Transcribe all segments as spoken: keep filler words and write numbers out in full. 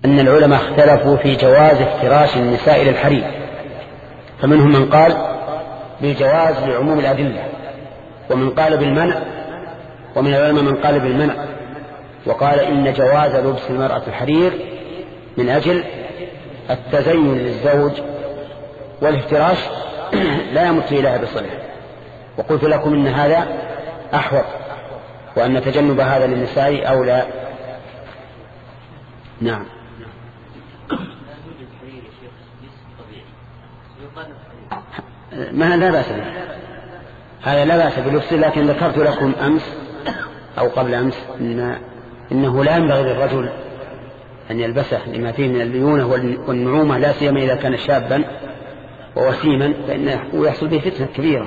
أن العلماء اختلفوا في جواز افتراش النساء للحرير، فمنهم من قال بالجواز لعموم الأدلة، ومن قال بالمنع، ومن العلماء من قال بالمنع وقال إن جواز لبس المرأة الحرير من أجل التزين للزوج، والافتراش لا يمت إليها بصلة. وقلت لكم إن هذا أحوط، وأن تجنب هذا للنساء أولى. نعم. ما لا بأس به، هذا لا بأس بلبسه، لكن ذكرت لكم أمس أو قبل أمس إن إنه لا ينبغي للرجل أن يلبسه لما فيه من الليونة والنعومة، لا سيما إذا كان شابا ووسيما، فإنه يحصل به فتنة كبيرة.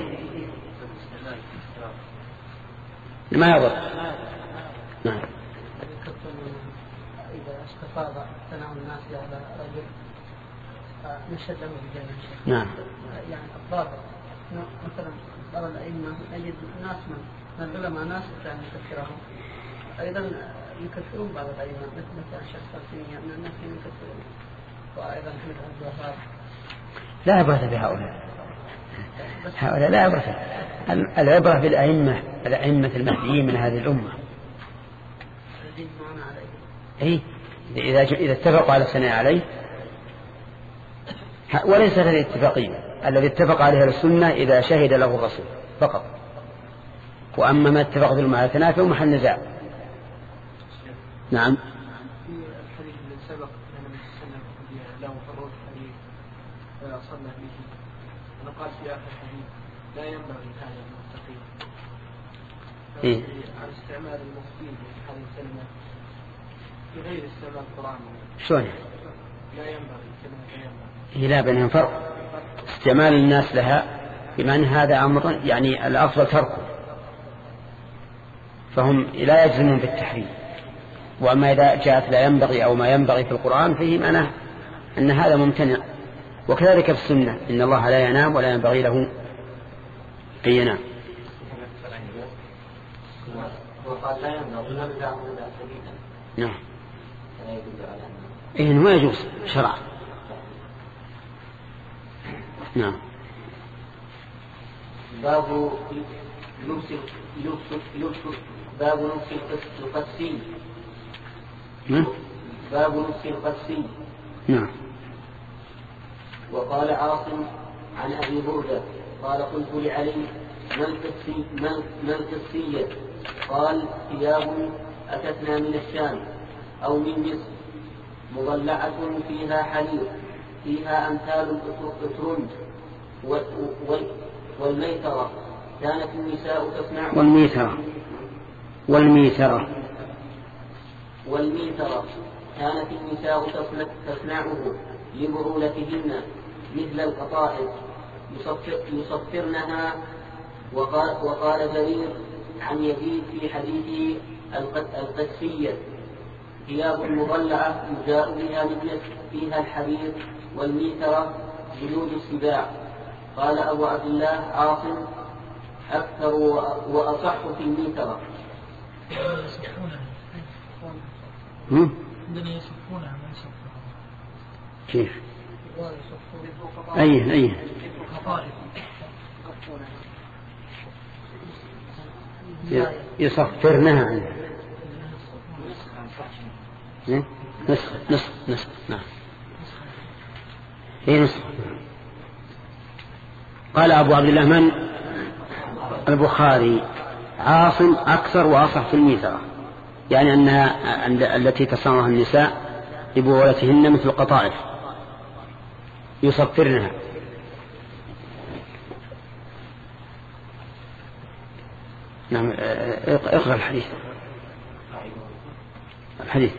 ما يضر. نعم. إذا استفاض تناول الناس على رجل نشد له بالجنة. نعم. يعني الضابط مثلا بعض الأئمة نجد ناس من من العلماء ناس يعني يكفرهم، أيضا يكفرون بعض الأئمة مثل الشيخ السلطيني من الناس يكفرون، وأيضا حمد عبد الوهاب. لا عبرة بهؤلاء، هؤلاء لا عبرة. العبرة بالأئمة، الأئمة المهديين من هذه الأمة. إيه إذا إذا اتفقوا على الثناء عليه، وليس هذه الاتفاقية. الذي اتفق عليها السنة إذا شهد له الرسول فقط، وأما ما اتفق في المعنى الثناء فهو محل نزاع. نعم. في الحديث الذي سبق أن النبي صلى الله عليه وسلم له فروج حديث صلى به، ونقال في آخر الحديث لا ينبغي هذا المستقيم. إيه؟ على استعمال المفتين في هذه الكلمة في غير استعمال القرآن. شلون؟ لا ينبغي كلمة ينبغي. إيه لا بينهم فرق. استعمال الناس لها بمعنى هذا أمر يعني الأفضل تركه، فهم لا يجزمون بالتحريم. وأما إذا جاءت لا ينبغي أو ما ينبغي في القرآن فيه معناه أن هذا ممتنع. وكذلك في السنة إن الله لا ينام ولا ينبغي له أن ينام. نعم. إيه ما يجوز شرعا. نعم. باب لبس لبس باب لبس القدسي. باب لبس القدسي. نعم. وقال عاصم عن أبي بردة قال قلت لعلي ما القدسي ما القدسية؟ قال ثياب أتتنا من الشام أو من مصر مضلعة فيها حرير فيها أمثال الأترند والميترة كانت النساء تصنعه والميترة والميترة والميترة كانت النساء تصنعه لبعولتهن مثل القطائف يصفر يصفرنها. وقال, وقال جرير عن يزيد في حديثه القدسية ثياب مضلعة يجاء بها من فيها الحرير والميترة جلود السباع. قال أبو عبد الله عاصم أكثر وأصح في الميترة. عندنا يصفونها ما يصفونها. كيف؟ أيه أيه يصفرنها عنه. نسخ نسخ نسخ. نعم. ايه نسخ. قال أبو عبد الله من البخاري عاصم أكثر وأصح في الميترة، يعني أنها التي تصنعها النساء لبعولتهن مثل القطائف يصفرنها. نعم. اقرأ الحديث. الحديث.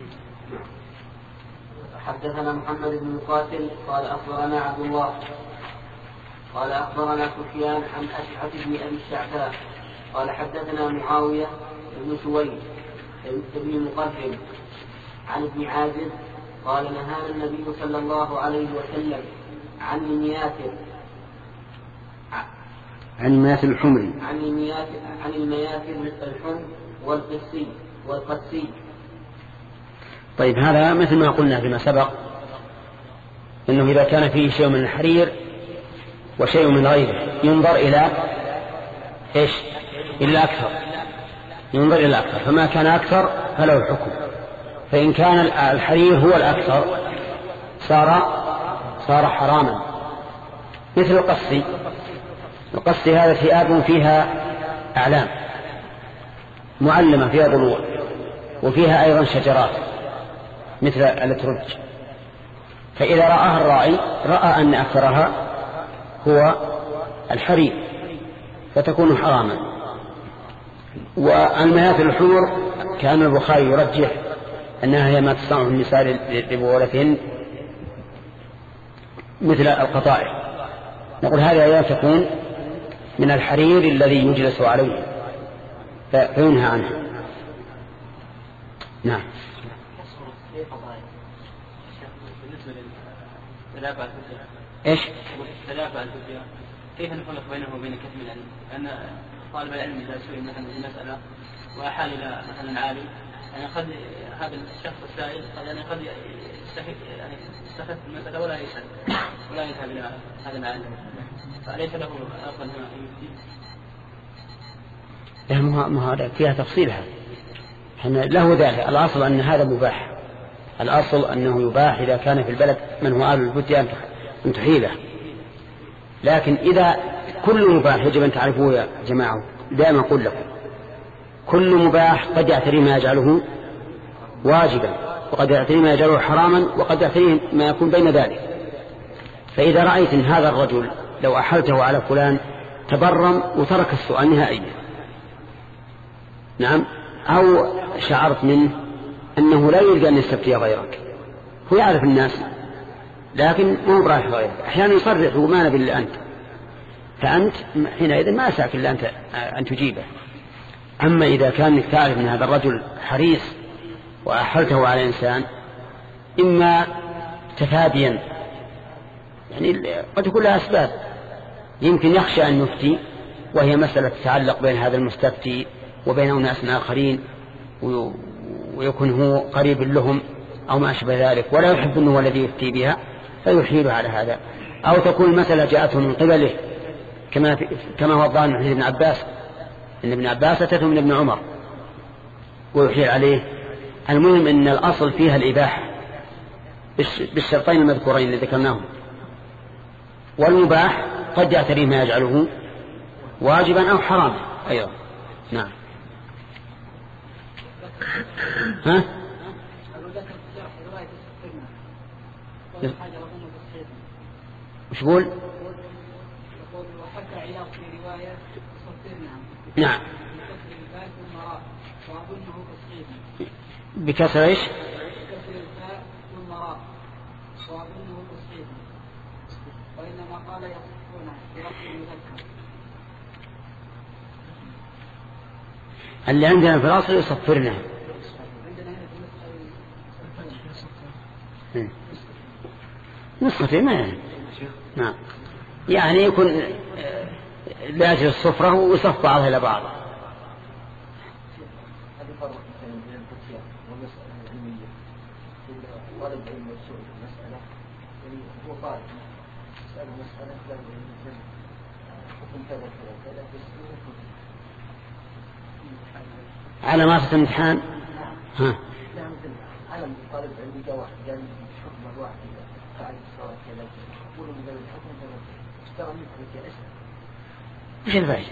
حدثنا محمد بن مقاتل قال أخبرنا عبد الله قال أخبرنا سفيان عن أشعث بن أبي الشعثاء قال حدثنا معاوية بن سويد بن مقدم عن ابن عازب قال نهانا النبي صلى الله عليه وسلم عن المياتر عن المياتر الحمر عن المياتر عن المياتر الحمر والقسي والقسي. طيب هذا مثل ما قلنا فيما سبق إنه إذا كان فيه شيء من الحرير وشيء من غيره ينظر إلى إيش؟ إلا أكثر، ينظر إلى أكثر، فما كان أكثر فله الحكم. فإن كان الحرير هو الأكثر صار صار حراما. مثل القصي، القصي هذا ثياب فيها أعلام معلمة فيها ضلوع وفيها أيضا شجرات مثل الاترج، فإذا رآها الراعي رأى أن أكثرها هو الحرير فتكون حراما. والمياثل الحمر كان البخاري يرجح أنها هي ما تصنعه النساء لبغولتهن مثل القطائع. نقول هذا لا تكون من الحرير الذي يجلس عليه فينهى عنه. نعم. ايش؟ التلافى الفجأة كيف نفرق بينه وبين كتم العلم؟ لأن طالب العلم إذا سئل مثلا في مسألة وأحال إلى مثلا عالم يعني قد هذا الشخص السائل يعني قد يستفيد يعني يستفيد المسألة ولا يسأل ولا يذهب إلى هذا العالم، فليس له أفضل ما يفتي. ما هذا فيها تفصيلها، له ذلك. الأصل أن هذا مباح، الأصل أنه يباح إذا كان في البلد من هو أهل الفتية أن تحيله. لكن إذا كل مباح يجب أن تعرفوه يا جماعة، دائما أقول لكم كل مباح قد يعتري ما يجعله واجبا وقد يعتري ما يجعله حراما وقد يعتري ما يكون بين ذلك. فإذا رأيت إن هذا الرجل لو أحلته على فلان تبرم وترك السؤال نهائيا، نعم، أو شعرت منه أنه لا يريد أن يستفتي غيرك، هو يعرف الناس لكن مو برايح غيرك، أحيانا يصرح وما نبي إلا أنت، فأنت حينئذ ما أسعك إلا أنت أن تجيبه. أما إذا كان تعرف أن هذا الرجل حريص وأحلته على إنسان إما تفاديا، يعني قد يكون لها أسباب، يمكن يخشى أن يفتي وهي مسألة تتعلق بين هذا المستفتي وبين أناس آخرين ويكون هو قريب لهم أو ما أشبه ذلك ولا يحب أنه الذي يفتي بها فيحيله على هذا. أو تكون المسألة جاءته من قبله كما, كما هو الظاهر من حديث ابن عباس إن ابن عباس أتته من ابن عمر ويحيل عليه. المهم أن الأصل فيها الإباحة بالشرطين المذكورين اللي ذكرناهم، والمباح قد يعتري ما يجعله واجبا أو حراما أيضا. نعم. ها؟ وش يقول؟ نعم. بكسر ايش؟ وإنما قال يصفونه برفع المذكر. اللي عندنا في الأصل يصفرنا. نسخة ما يعني. نعم. يعني يكون لأجل الصفرة ويصف بعضها إلى بعض. على ما في امتحان. ها. على طالب علمي جاء واحد قال حكم الواحد فعل الصلاة كذا يقول من ذلك الحكم كذا اشتغل مثل كذا ايش الفائدة؟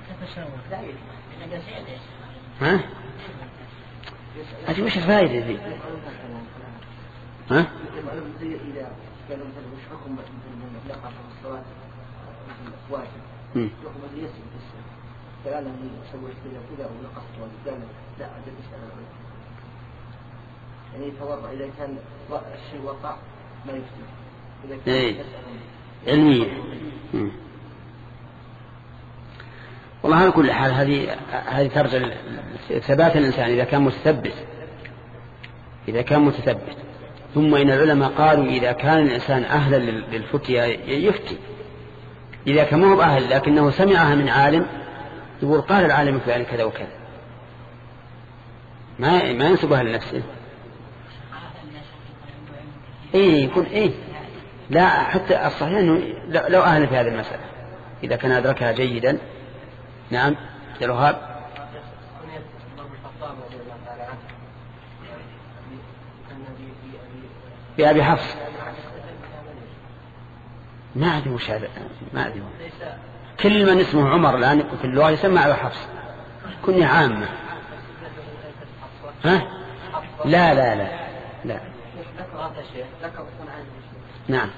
ها؟ أجل وش الفائدة ذي؟ ها؟ إذا قالوا مثلا وش حكم من يقع في الصلاة واجب حكم الذي يسجد في الصلاة فقال لهم يسوي كذا وكذا ولا قصد واجب قال لا أجل يسأل العلم يعني يتوضأ إذا كان الشيء وقع ما يفتي إذا كان يسأل علمية. والله على كل حال هذه هذه ترجع ثبات الإنسان إذا كان متثبت إذا كان متثبت ثم إن العلماء قالوا إذا كان الإنسان أهلا للفتية يفتي، إذا كان مو أهل لكنه سمعها من عالم يقول قال العالم فعل كذا وكذا ما ما ينسبها لنفسه. إيه يكون إيه لا حتى الصحيح أنه لو أهل في هذه المسألة إذا كان أدركها جيدا. نعم الوهاب بأبي حفص ما أدري وش هذا ما أدري كل من اسمه عمر الآن في اللغة يسمى أبي حفص كنية عامة. ها لا لا لا لا نعم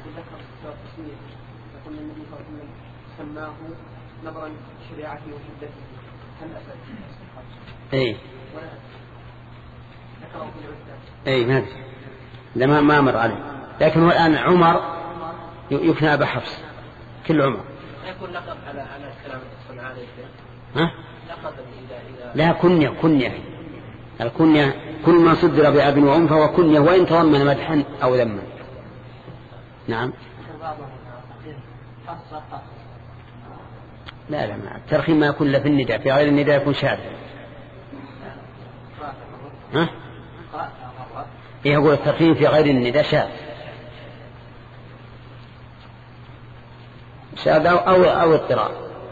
يقول النبي صلى الله عليه وسلم سماه نظرا شريعته وشدته هل أسأل اي اي ما ادري ما ما مر عليه لكن هو الآن عمر يكنى أبا حفص كل عمر يكون لقب على على كلام الصنعاني ها لقب إذا إذا لا كنية كنية الكنية كل ما صدر بأب وأم فهو كنية وإن تضمن مدحا أو ذما. نعم لا لا ما الترخيم ما يكون له في النداء في غير النداء يكون شاذ. ها إيه أقول الترخيم في غير النداء شاذ شاذ أو أو, أو اضطراب.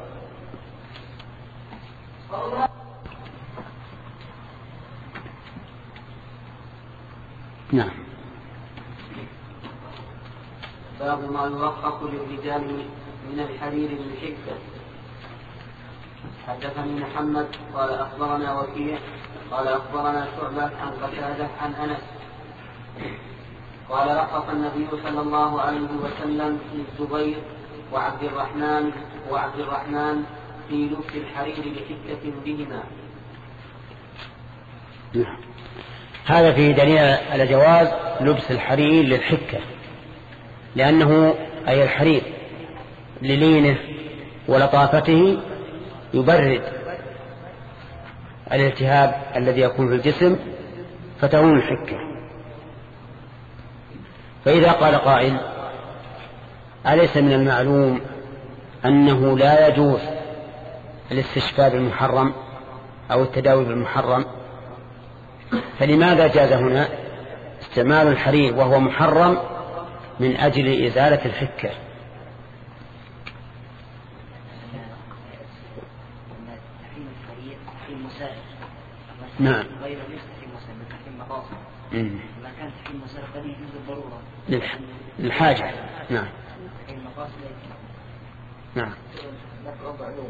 نعم. باب ما يوفق للرجال من الحرير بالحكة. حدثني محمد قال أخبرنا وكيع قال أخبرنا شعبة عن قتادة عن أنس قال رخص النبي صلى الله عليه وسلم في الزبير وعبد الرحمن وعبد الرحمن في لبس الحرير بحكة بهما. نعم. هذا فيه دليل على جواز لبس الحرير للحكة لأنه أي الحرير للينه ولطافته يبرد الالتهاب الذي يكون في الجسم فتهون الحكة. فإذا قال قائل أليس من المعلوم أنه لا يجوز الاستشفاء بالمحرم أو التداوي بالمحرم فلماذا جاز هنا استعمال الحرير وهو محرم من أجل إزالة الحكة؟ نعم غير ليس تحريم مسائل من تحريم مقاصد ما كان تحريم مسائل قد يجوز بالضرورة للحاجة. نعم تحريم مقاصد نعم نقرأ علوم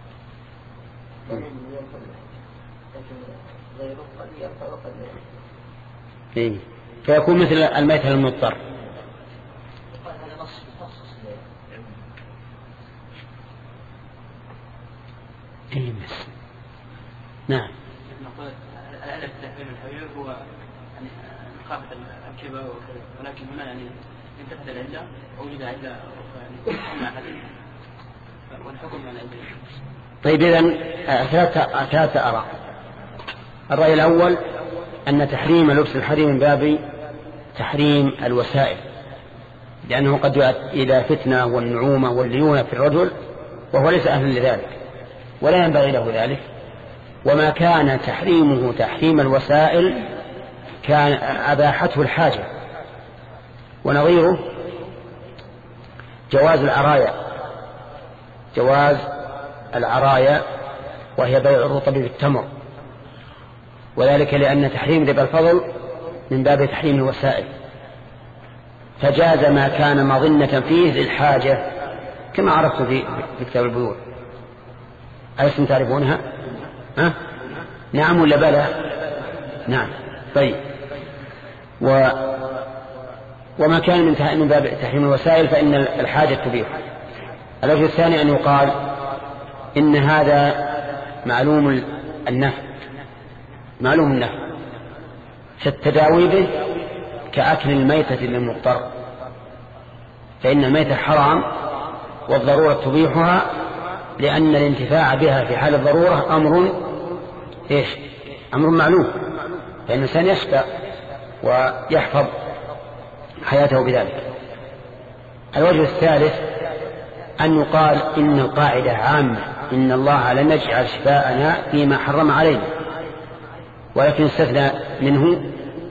لكن غيره قد يرفع وقد إيه فيكون مثل الميتة المضطر. هذا نص مخصص إيه بس نعم نقول الألف تحريم الحرير هو يعني مخافة الكبر ولكن هنا يعني انتفت العلة ووجد علة يعني والحكم على العلة. طيب إذن ثلاثة ثلاثة آراء. الرأي الأول أن تحريم لبس الحرير من باب تحريم الوسائل لأنه قد يؤدي إلى فتنة والنعومة والليونة في الرجل وهو ليس أهلا لذلك ولا ينبغي له ذلك. وما كان تحريمه تحريم الوسائل كان أباحته الحاجة. ونظيره جواز العرايا جواز العرايا وهي بيع الرطب بالتمر وذلك لأن تحريم ربا الفضل من باب تحريم الوسائل فجاز ما كان مظنة فيه للحاجة كما عرفت في كتاب البيوع. ألستم تعرفونها؟ ها؟ نعم ولا بلى؟ نعم. طيب و... وما كان من, من باب تحريم الوسائل فإن الحاجة تبيح. الوجه الثاني أن يقال إن هذا معلوم النفع معلوم النفع فالتداوي به كأكل الميتة للمضطر فإن الميتة حرام والضرورة تبيحها لأن الانتفاع بها في حال الضرورة أمر إيش أمر معلوم فإن الإنسان يشفى ويحفظ حياته بذلك. الوجه الثالث أن يقال إن القاعدة عامة إن الله لن يجعل شفاءنا فيما حرم علينا ولكن استثنى منه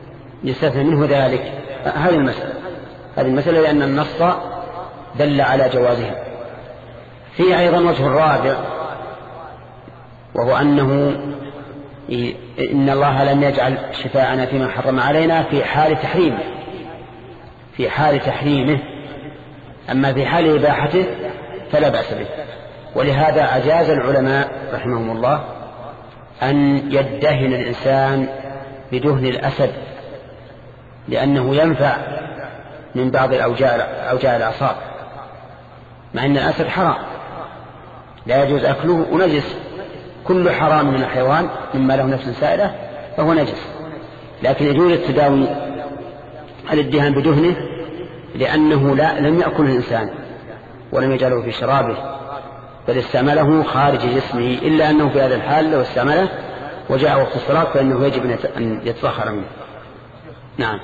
يستثنى منه ذلك. هذه المسألة هذه المسألة لأن النص دل على جوازها. فيه أيضا وجه الرابع، وهو أنه إن الله لم يجعل شفاءنا فيما حرم علينا في حال تحريمه في حال تحريمه أما في حال إباحته فلا بأس به. ولهذا أجاز العلماء رحمهم الله أن يدهن الإنسان بدهن الأسد، لأنه ينفع من بعض أوجاع الأعصاب، مع أن الأسد حرام لا يجوز أكله ونجس. كل حرام من الحيوان مما له نفس سائلة فهو نجس، لكن يجوز التداوي على الدهان بدهنه لأنه لا لم يأكله الإنسان ولم يجعله في شرابه، بل استعمله خارج جسمه، إلا أنه في هذا الحال لو استعمله وجاء وقت الصلاة فإنه يجب أن يتطهر منه. نعم.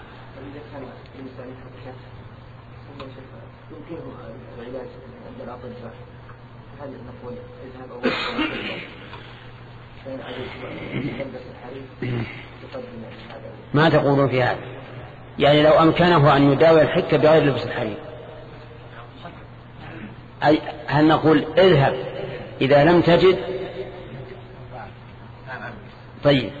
ما تقولون في هذا؟ يعني لو أمكنه أن يداوي الحكة بغير لبس الحرير، أي هل نقول اذهب إذا لم تجد؟ طيب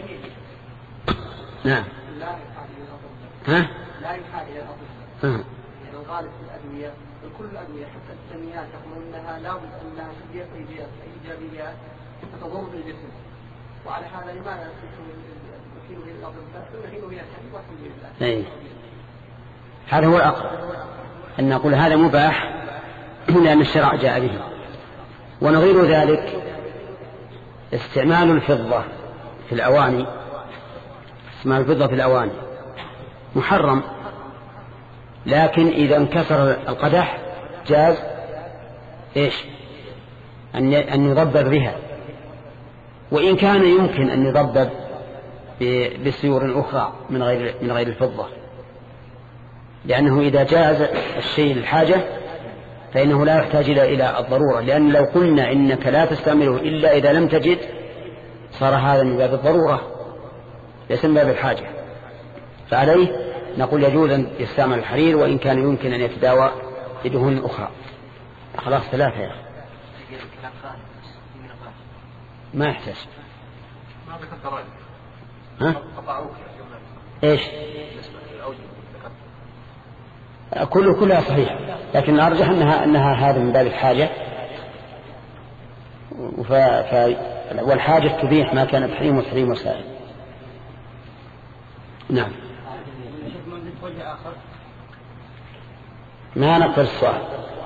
نعم. ها؟ لا يحال إلى الأطباء. الغالب في الأدوية كل الأدوية حتى السميات يقولون أنها لا بد أنها تبيع إيجابيات تضر بالجسم، وعلى هذا لماذا نحيل إلى الأطباء ونحيل إلى الحديث والحمد لله؟ هذا هو الأقرب أن نقول هذا مباح لأن الشرع جاء به. ونظير ذلك استعمال الفضة في الأواني استعمال الفضة في الأواني محرم، لكن إذا انكسر القدح جاز إيش أن أن يضبب بها، وإن كان يمكن أن يضبب بسيور أخرى من غير من غير الفضة، لأنه إذا جاز الشيء للحاجة فإنه لا يحتاج إلى الضرورة، لأن لو قلنا إنك لا تستعمله إلا إذا لم تجد صار هذا من باب الضرورة ليس من باب الحاجة. فعليه نقول يجوز أن يستعمل الحرير وإن كان يمكن أن يتداوى بدهون أخرى. خلاص ثلاثة يا أخي ما يحتاج. ها؟ إيش؟ كله كلها صحيح، لكن أرجح أنها أنها هذا من باب الحاجة، ف... ف... والحاجة تبيح ما كان تحريم وتحريم وسائل. نعم. ما نقبل السؤال.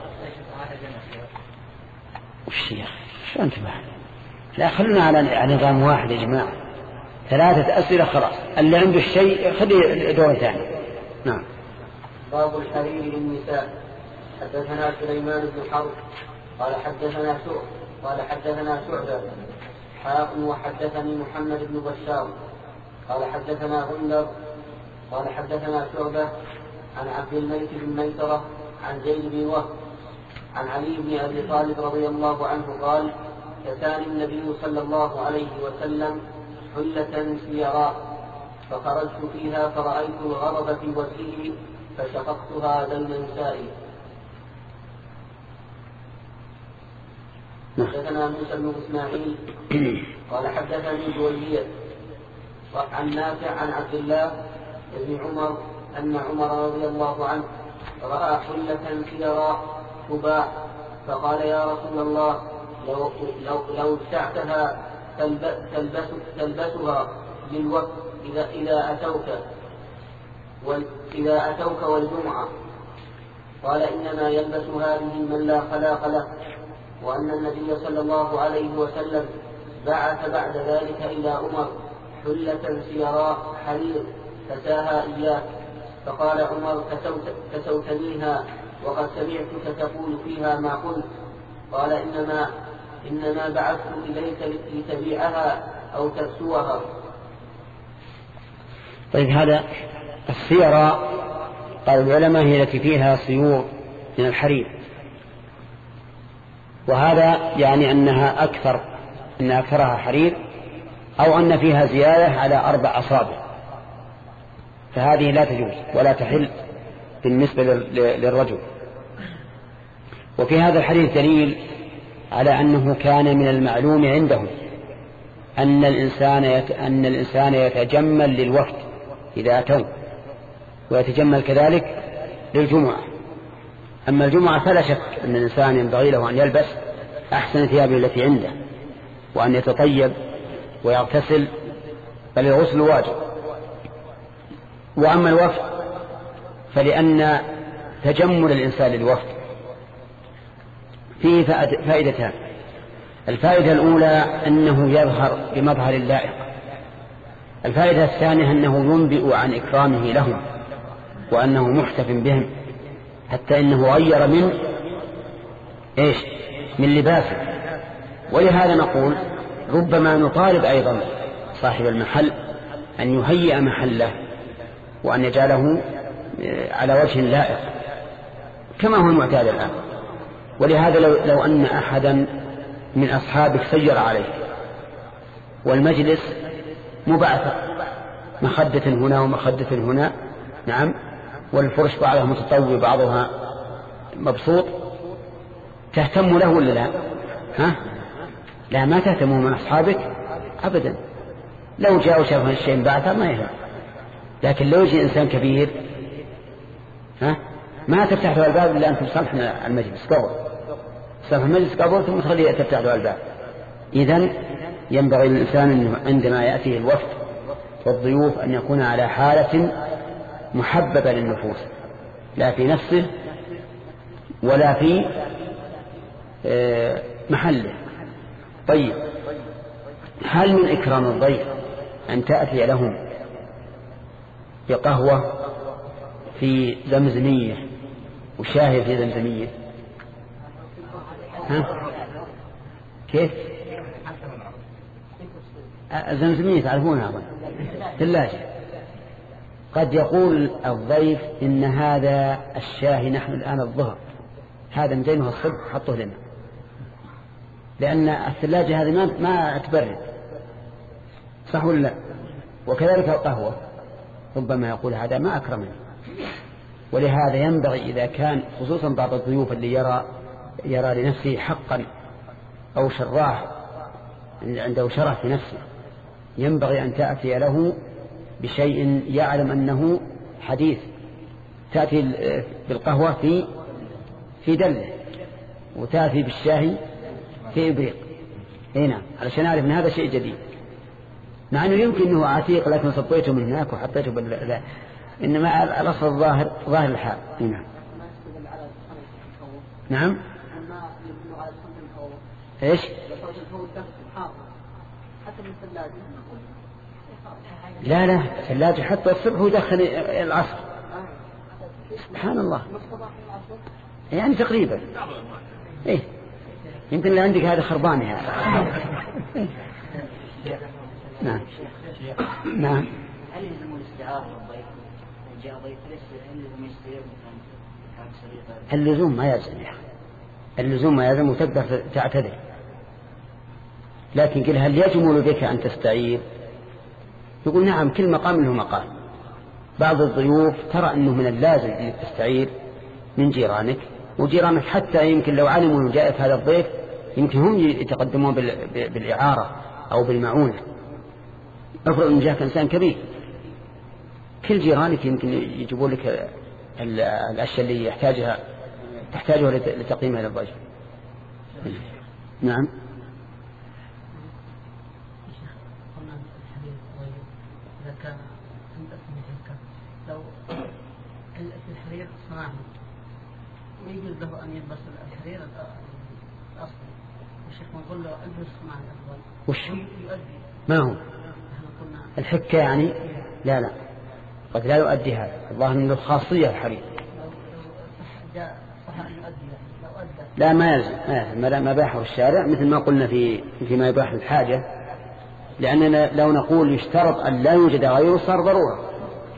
وش يا أخي شو أنت بحر؟ لا خلنا على نظام واحد يا جماعة، ثلاثة أسئلة خلاص، اللي عنده الشيء خذي دور ثاني. نعم. باب الحرير للنساء. حدثنا سليمان بن حرب قال حدثنا شعبة قال حدثنا شعبة حاء وحدثني محمد بن بشار قال حدثنا غندر قال حدثنا شعبة عن عبد الملك بن ميسرة عن زيد بن وهب عن علي بن أبي طالب رضي الله عنه قال كساني النبي صلى الله عليه وسلم حلة سيراء فخرجت فيها فرأيت الغضب في وجهه فشققتها بين نسائي. حدثنا موسى بن إسماعيل قال حدثني جويرية عن نافع عن عبد الله بن عمر أن عمر رضي الله عنه رأى حلة سيراء تباع فقال يا رسول الله لو لو لو ابتعتها تلبس تلبسها للوقت إذا إذا أتوك إذا أتوك والجمعة. قال إنما يلبس هذه من لا خلاق له، وأن النبي صلى الله عليه وسلم بعث بعد ذلك إلى عمر حلة سيراء حرير فساها إياك. فقال عمر كسوت كسوتنيها وقد سمعتك تقول فيها ما قلت. قال إنما إنما بعثت إليك لتبيعها أو تكسوها. طيب هذا السيراء قال العلماء هي التي فيها سيور من الحرير، وهذا يعني أنها أكثر أن أكثرها حرير أو أن فيها زيادة على أربع أصابع، فهذه لا تجوز ولا تحل بالنسبة للرجل. وفي هذا الحديث دليل على أنه كان من المعلوم عندهم أن الإنسان أن الإنسان يتجمل للوفد إذا أتوا، ويتجمل كذلك للجمعة. أما الجمعة فلا شك أن الإنسان ينبغي له أن يلبس أحسن ثيابه التي عنده، وأن يتطيب ويغتسل، بل الغسل واجب. وأما الوفد فلأن تجمل الإنسان للوفد فيه فائدتان. الفائدة الأولى أنه يظهر بمظهر اللائق. الفائدة الثانية أنه ينبئ عن إكرامه لهم وأنه محتف بهم، حتى إنه غير من إيش من لباسه. ولهذا نقول ربما نطالب أيضا صاحب المحل أن يهيئ محله وأن يجعله على وجه لائق كما هو المعتاد الآن. ولهذا لو, لو أن أحدا من أصحابك سير عليه والمجلس مبعثر، مخدة هنا ومخدة هنا، نعم، والفرش بعضها متطوي بعضها مبسوط، تهتم له ولا لا؟ ها؟ لا، ما تهتم من أصحابك أبدا. لو جاء وشاف الشيء بعثر ما يهم، لكن لو يجي إنسان كبير ها ما تفتح له الباب إلا أن تصلح المجلس قبل تصلح المجلس قبل ثم تخليه تفتح له الباب. إذن ينبغي للإنسان عندما يأتيه الوفد والضيوف أن يكون على حالة محببة للنفوس، لا في نفسه ولا في محله. طيب، هل من إكرام الضيف أن تأتي لهم بقهوة في زمزمية وشاهي في زمزمية؟ ها؟ كيف؟ الزمزمية تعرفونها أظن، ثلاجة. قد يقول الضيف إن هذا الشاهي نحن الآن الظهر، هذا مزينه الصبح حطه لنا، لأن الثلاجة هذه ما ما تبرد، صح ولا لا؟ وكذلك القهوة ربما يقول هذا ما أكرمني. ولهذا ينبغي إذا كان خصوصا بعض الضيوف اللي يرى يرى لنفسه حقا أو شراه عنده شرف في نفسه، ينبغي أن تأتي له بشيء يعلم أنه حديث. تأتي بالقهوة في في دلة، وتأتي بالشاهي في إبريق هنا، علشان أعرف أن هذا شيء جديد، مع أنه يمكن أنه عتيق لكن صبيته من هناك وحطيته بال... إنما الأصل الظاهر ظاهر الحال هنا. نعم. إيش؟ لا لا، الثلاجة حتى الصبح ويدخل العصر، سبحان الله، يعني تقريبا. إيه يمكن اللي عندك هذا خربان يعني. نعم نعم. هل يلزم الاستعارة للضيف؟ جاء ضيف هل يلزم يستعير مثلا؟ اللزوم ما يلزم يا أخي، اللزوم ما يلزم، وتقدر تعتذر، لكن قل هل يجمل بك أن تستعير؟ يقول نعم، كل مقام له مقام. بعض الضيوف ترى أنه من اللازم أن تستعير من جيرانك، وجيرانك حتى يمكن لو علموا أن جاءت هذا الضيف يمكن هم يتقدمون بالإعارة أو بالمعونة. أفرض أن جاءك إنسان كبير، كل جيرانك يمكن يجيبوا لك الأشياء اللي يحتاجها تحتاجها لتقديمها للضيف. نعم. إذا كان لو الحرير صناعي ويجوز له أن يلبس الحرير الأصلي، الشيخ نقول له البس صناعي أفضل. وش يؤدي؟ ما هو الحكة يعني؟ لا لا، قد لا يؤدي هذا، الظاهر من الخاصية الحرير. لا ما يلزم، ما يلزم ما باحه الشارع، مثل ما قلنا في فيما يباح الحاجة، لأننا لو نقول يشترط أن لا يوجد غيره صار ضرورة.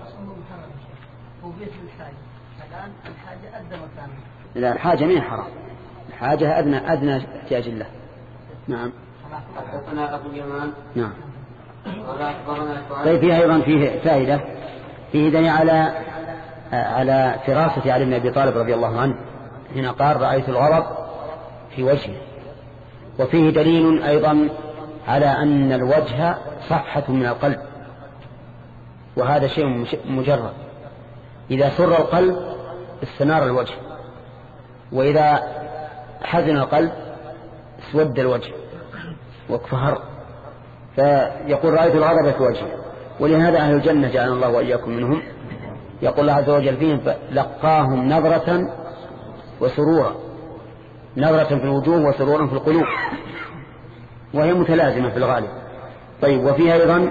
لا، الحاجة مين حرام، الحاجة أدنى أدنى احتياج الله. نعم. حدثنا أبو اليمان. نعم. طيب فيها أيضا فيه فائدة فيه دليل على على فراسة علي بن أبي طالب رضي الله عنه هنا قال رأيت الغضب في وجهه. وفيه دليل أيضا على أن الوجه صفحة من القلب، وهذا شيء مجرد. إذا سر القلب استنار الوجه، وإذا حزن القلب اسود الوجه واكفهر. فيقول رأيت الغضب في وجهه. ولهذا أهل الجنة جعلنا الله وإياكم منهم، يقول الله عز وجل فيهم لقاهم نظرة وسرورا، نظرة في الوجوه وسرورا في القلوب، وهي متلازمة في الغالب. طيب، وفيها أيضا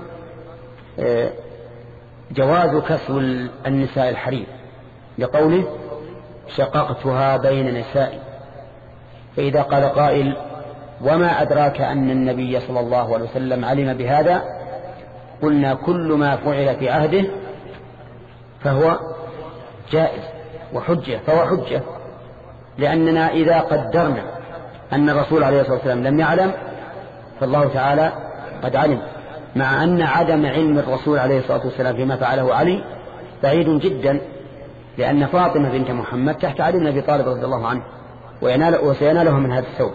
جواز كسو النساء الحرير لقوله شققتها بين نسائي. فإذا قال قائل وما أدراك أن النبي صلى الله عليه وسلم علم بهذا، قلنا كل ما فعل في عهده فهو جائز وحجة، فهو حجة، لأننا إذا قدرنا أن الرسول عليه الصلاة والسلام لم يعلم فالله تعالى قد علم، مع أن عدم علم الرسول عليه الصلاة والسلام فيما فعله علي بعيد جدا، لأن فاطمة بنت محمد تحت علي بن أبي طالب رضي الله عنه وينال وسيناله من هذا الثوب.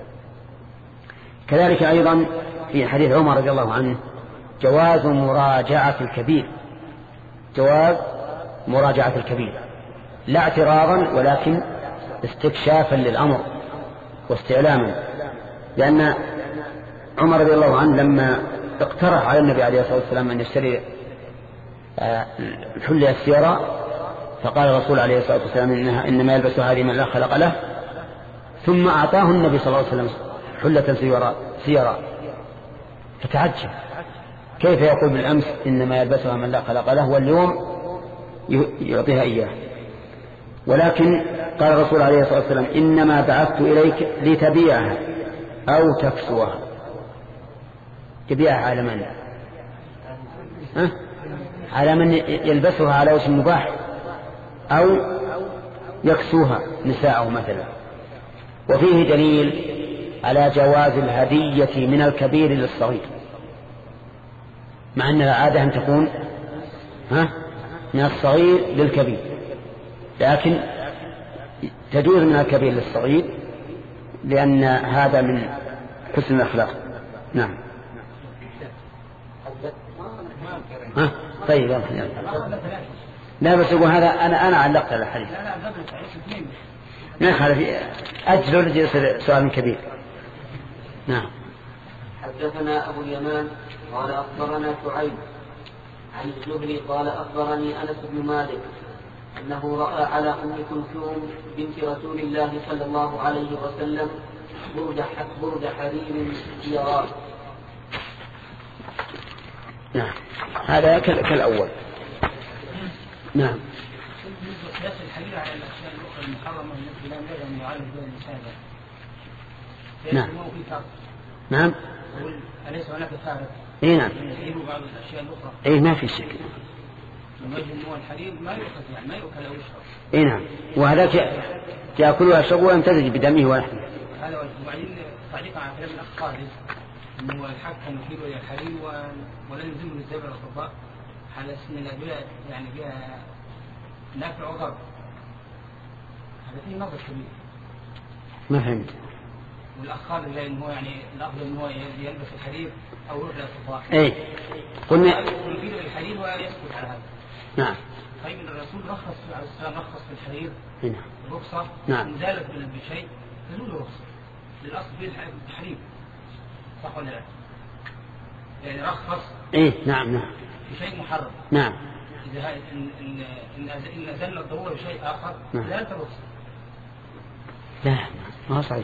كذلك أيضا في حديث عمر رضي الله عنه جواز مراجعة الكبير، جواز مراجعة الكبير لا اعتراضا ولكن استكشافا للأمر واستعلاما، لأن عمر رضي الله عنه لما اقترح على النبي عليه الصلاة والسلام أن يشتري الحلة السيراء، فقال الرسول عليه الصلاة والسلام إنها إنما يلبس هذه من لا خلق له، ثم أعطاه النبي صلى الله عليه وسلم حلة سيراء سيراء فتعجب كيف يقول بالأمس إنما يلبسها من لا خلق له واليوم يعطيها إياه. ولكن قال الرسول عليه الصلاة والسلام إنما بعثت إليك لتبيعها أو تكسوها. تبيعها على من؟ أه؟ على من يلبسها على وجه مباح أو يكسوها نساءه مثلا. وفيه دليل على جواز الهدية من الكبير للصغير، مع أن العادة أن تكون ها من الصغير للكبير، لكن تجوز من الكبير للصغير لأن هذا من حسن الأخلاق. نعم. ها طيب يلا. لا بس يقول هذا أنا أنا علقت على الحديث. ما خالف أجل الذي يصير سؤال كبير. نعم. حدثنا أبو اليمان قال أخبرنا شعيب عن الزهري قال أخبرني أنس بن مالك أنه رأى على أم كلثوم بنت رسول الله صلى الله عليه وسلم برد برد حرير سيران. نعم هذا كالأول. نعم. بس الحرير على الأشياء الأخرى المحرمة التي لا ينبغي أن يعالج بها الإنسان. نعم. نعم. أليس هناك فارق؟ إيه نعم. يحرم بعض الأشياء الأخرى. إيه ما في شك. من وجه أنه الحرير ما يؤكل يعني ما يؤكل أو يشرب. إيه نعم. وهذا يأكل ويشرب ويمتزج بدمه ونحنه. هذا وبعدين تعليقا على كلام الأخ خالد أنه الحق كان يحيل إلى الحرير ولا يلزمه الذهاب إلى الأطباء على أن الأدوية يعني فيها نافع وضر. هذا فيه نظر كبير. ما فهمت. والأخ خالد أنه يعني الأفضل أنه يلبس الحرير أو يروح للأطباء. إيه. قلنا. يحيل إلى الحرير ويسكت على هذا. نعم. طيب الرسول رخص عليه السلام رخص في الحرير. نعم. رخصة. نعم. زالت بشيء تزول رخصة. للأصل فيه الحرير. صح ولا لا؟ يعني رخص. إيه نعم نعم. في شيء محرم. نعم. إذا إن إن إن نزل الضرورة بشيء آخر نعم. زالت الرخصة. لا ما صحيح.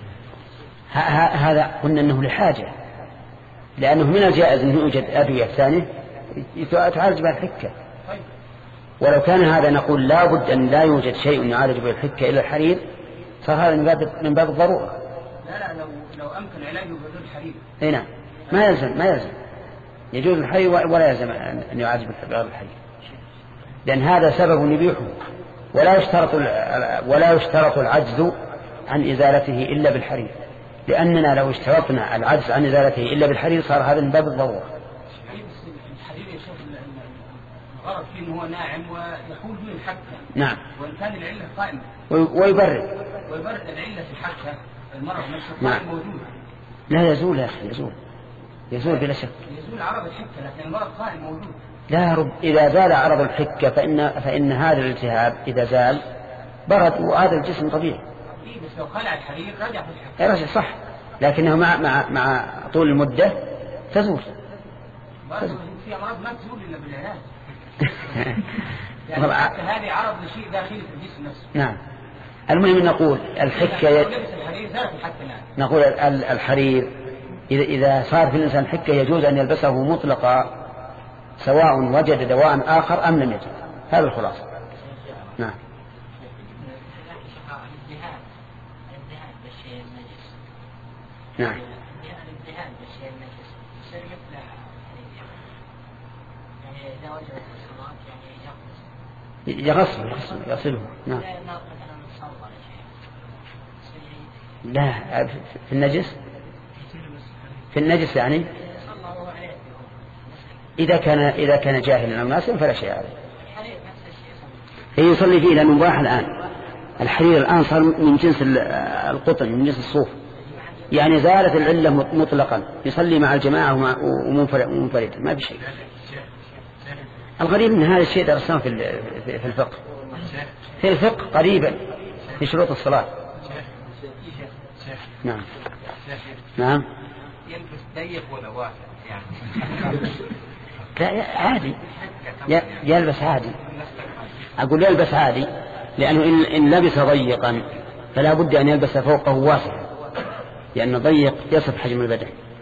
هذا قلنا أنه لحاجة، لأنه من الجائز أن يوجد أدوية ثانية تعالج بها الحكة. طيب. ولو كان هذا نقول لا بد أن لا يوجد شيء يعالج به الحكة إلا الحرير، صار هذا من باب من باب الضرورة. لا لا لو لو أمكن علاجه بدون الحرير. أي نعم ما يلزم ما يلزم يجوز الحرير ولا يلزم أن يعالج بغير الحرير، لأن هذا سبب يبيحه، ولا يشترط ولا يشترط العجز عن إزالته إلا بالحرير، لأننا لو اشترطنا العجز عن إزالته إلا بالحرير صار هذا من باب الضرورة. الغرض فيه انه هو ناعم ويحول به الحكة. نعم. وان كان العلة قائمة. ويبرد. ويبرد العلة في الحكة المرض نفسه نعم. موجود. لا يزول يا أخي، يزول يزول بلا شك. يزول عرض الحكة لكن المرض قائم موجود. لا رب، إذا زال عرض الحكة فإن فإن هذا الالتهاب إذا زال برد وهذا الجسم طبيعي. إيه بس لو خلع الحرير رجع في الحكة. رجع صح، لكنه مع مع مع طول المدة تزول. تزول. في أمراض ما تزول إلا بالعلاج. يعني هذه عرض لشيء داخلي في الجسم نفسه. نعم. المهم نقول الحكة ي... نقول الحرير إذا إذا صار في الإنسان حكة يجوز أن يلبسه مطلقا سواء وجد دواء آخر أم لم يجد. هذا الخلاصة. نعم. نعم. يغسل يغسله. نعم. لا في النجس في النجس يعني إذا كان إذا كان جاهلا أو ناسا فلا شيء عليه. هي يصلي فيه لأنه مباح الآن. الحرير الآن صار من جنس القطن من جنس الصوف، يعني زالت العلة مطلقا، يصلي مع الجماعة ومنفردا ما بشيء. الغريب أن هذا الشيء درسناه في في الفقه في الفقه قريبا في شروط الصلاة. نعم. نعم. يلبس ضيق ولا واسع لا يعني؟ عادي يلبس عادي. أقول يلبس عادي لأنه إن, إن لبس ضيقا فلا بد أن يلبس فوقه واسع لأن ضيق يصف حجم البدن.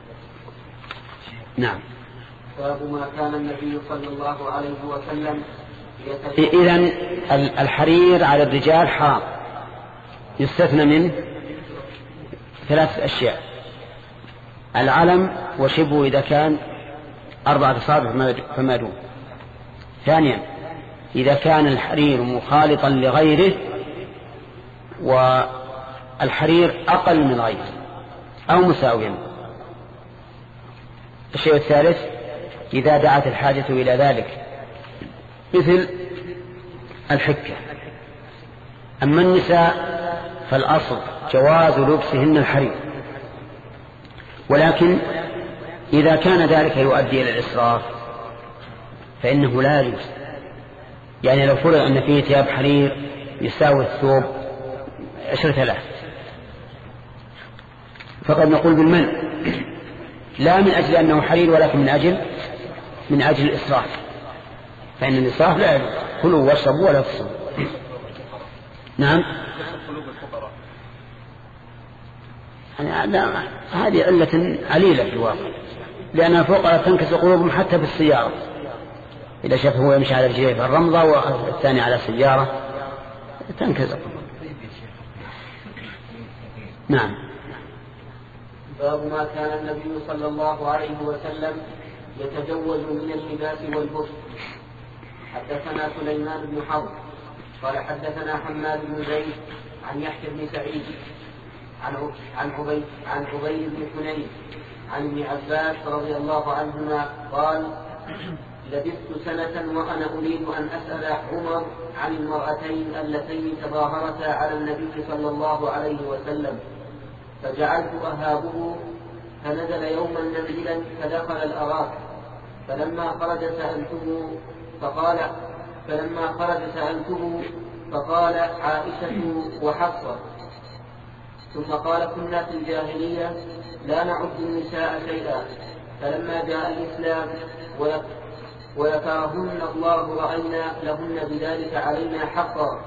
نعم. باب ما كان النبي صلى الله عليه وسلم إذن الحرير على الرجال حرام، يستثنى منه ثلاث أشياء: العلم وشبه إذا كان أربعة أصابع فما دون. ثانيا إذا كان الحرير مخالطا لغيره والحرير أقل من غيره أو مساويا. الشيء الثالث إذا دعت الحاجة إلى ذلك مثل الحكة. أما النساء فالأصل جواز لبسهن الحرير، ولكن إذا كان ذلك يؤدي إلى الإسراف فإنه لا يجوز. يعني لو فرض أن فيه ثياب حرير يساوي الثوب عشرة آلاف فقد نقول بالمنع، لا من أجل أنه حرير ولكن من أجل من أجل الإسراف، فإن الإسراف لا يجوز. كلوا واشربوا ولا تفسدوا. نعم. يعني هذه علة عليلة في الواقع، لأن الفقراء تنكس قلوبهم حتى في السيارة، إذا شافه هو يمشي على رجليه في الرمضة والثاني على سيارة تنكس قلوبهم. نعم. باب ما كان النبي صلى الله عليه وسلم يتجوز من اللباس والبر. حدثنا سليمان بن حرب قال حدثنا حماد بن زيد عن يحيى بن سعيد عن عن عبيد عن عبيد بن حنين عن ابن عباس رضي الله عنهما قال: لبثت سنة وأنا أريد أن أسأل عمر عن المرأتين اللتين تظاهرتا على النبي صلى الله عليه وسلم، فجعلت أهابه، فنزل يوما منزلا فدخل الأراك، فلما خرج سألته فقال فلما خرج سألته فقال عائشة وحفصة. ثم قال: كنا في الجاهلية لا نعد النساء شيئا، فلما جاء الإسلام وذكرهن الله رأينا لهن بذلك علينا حقا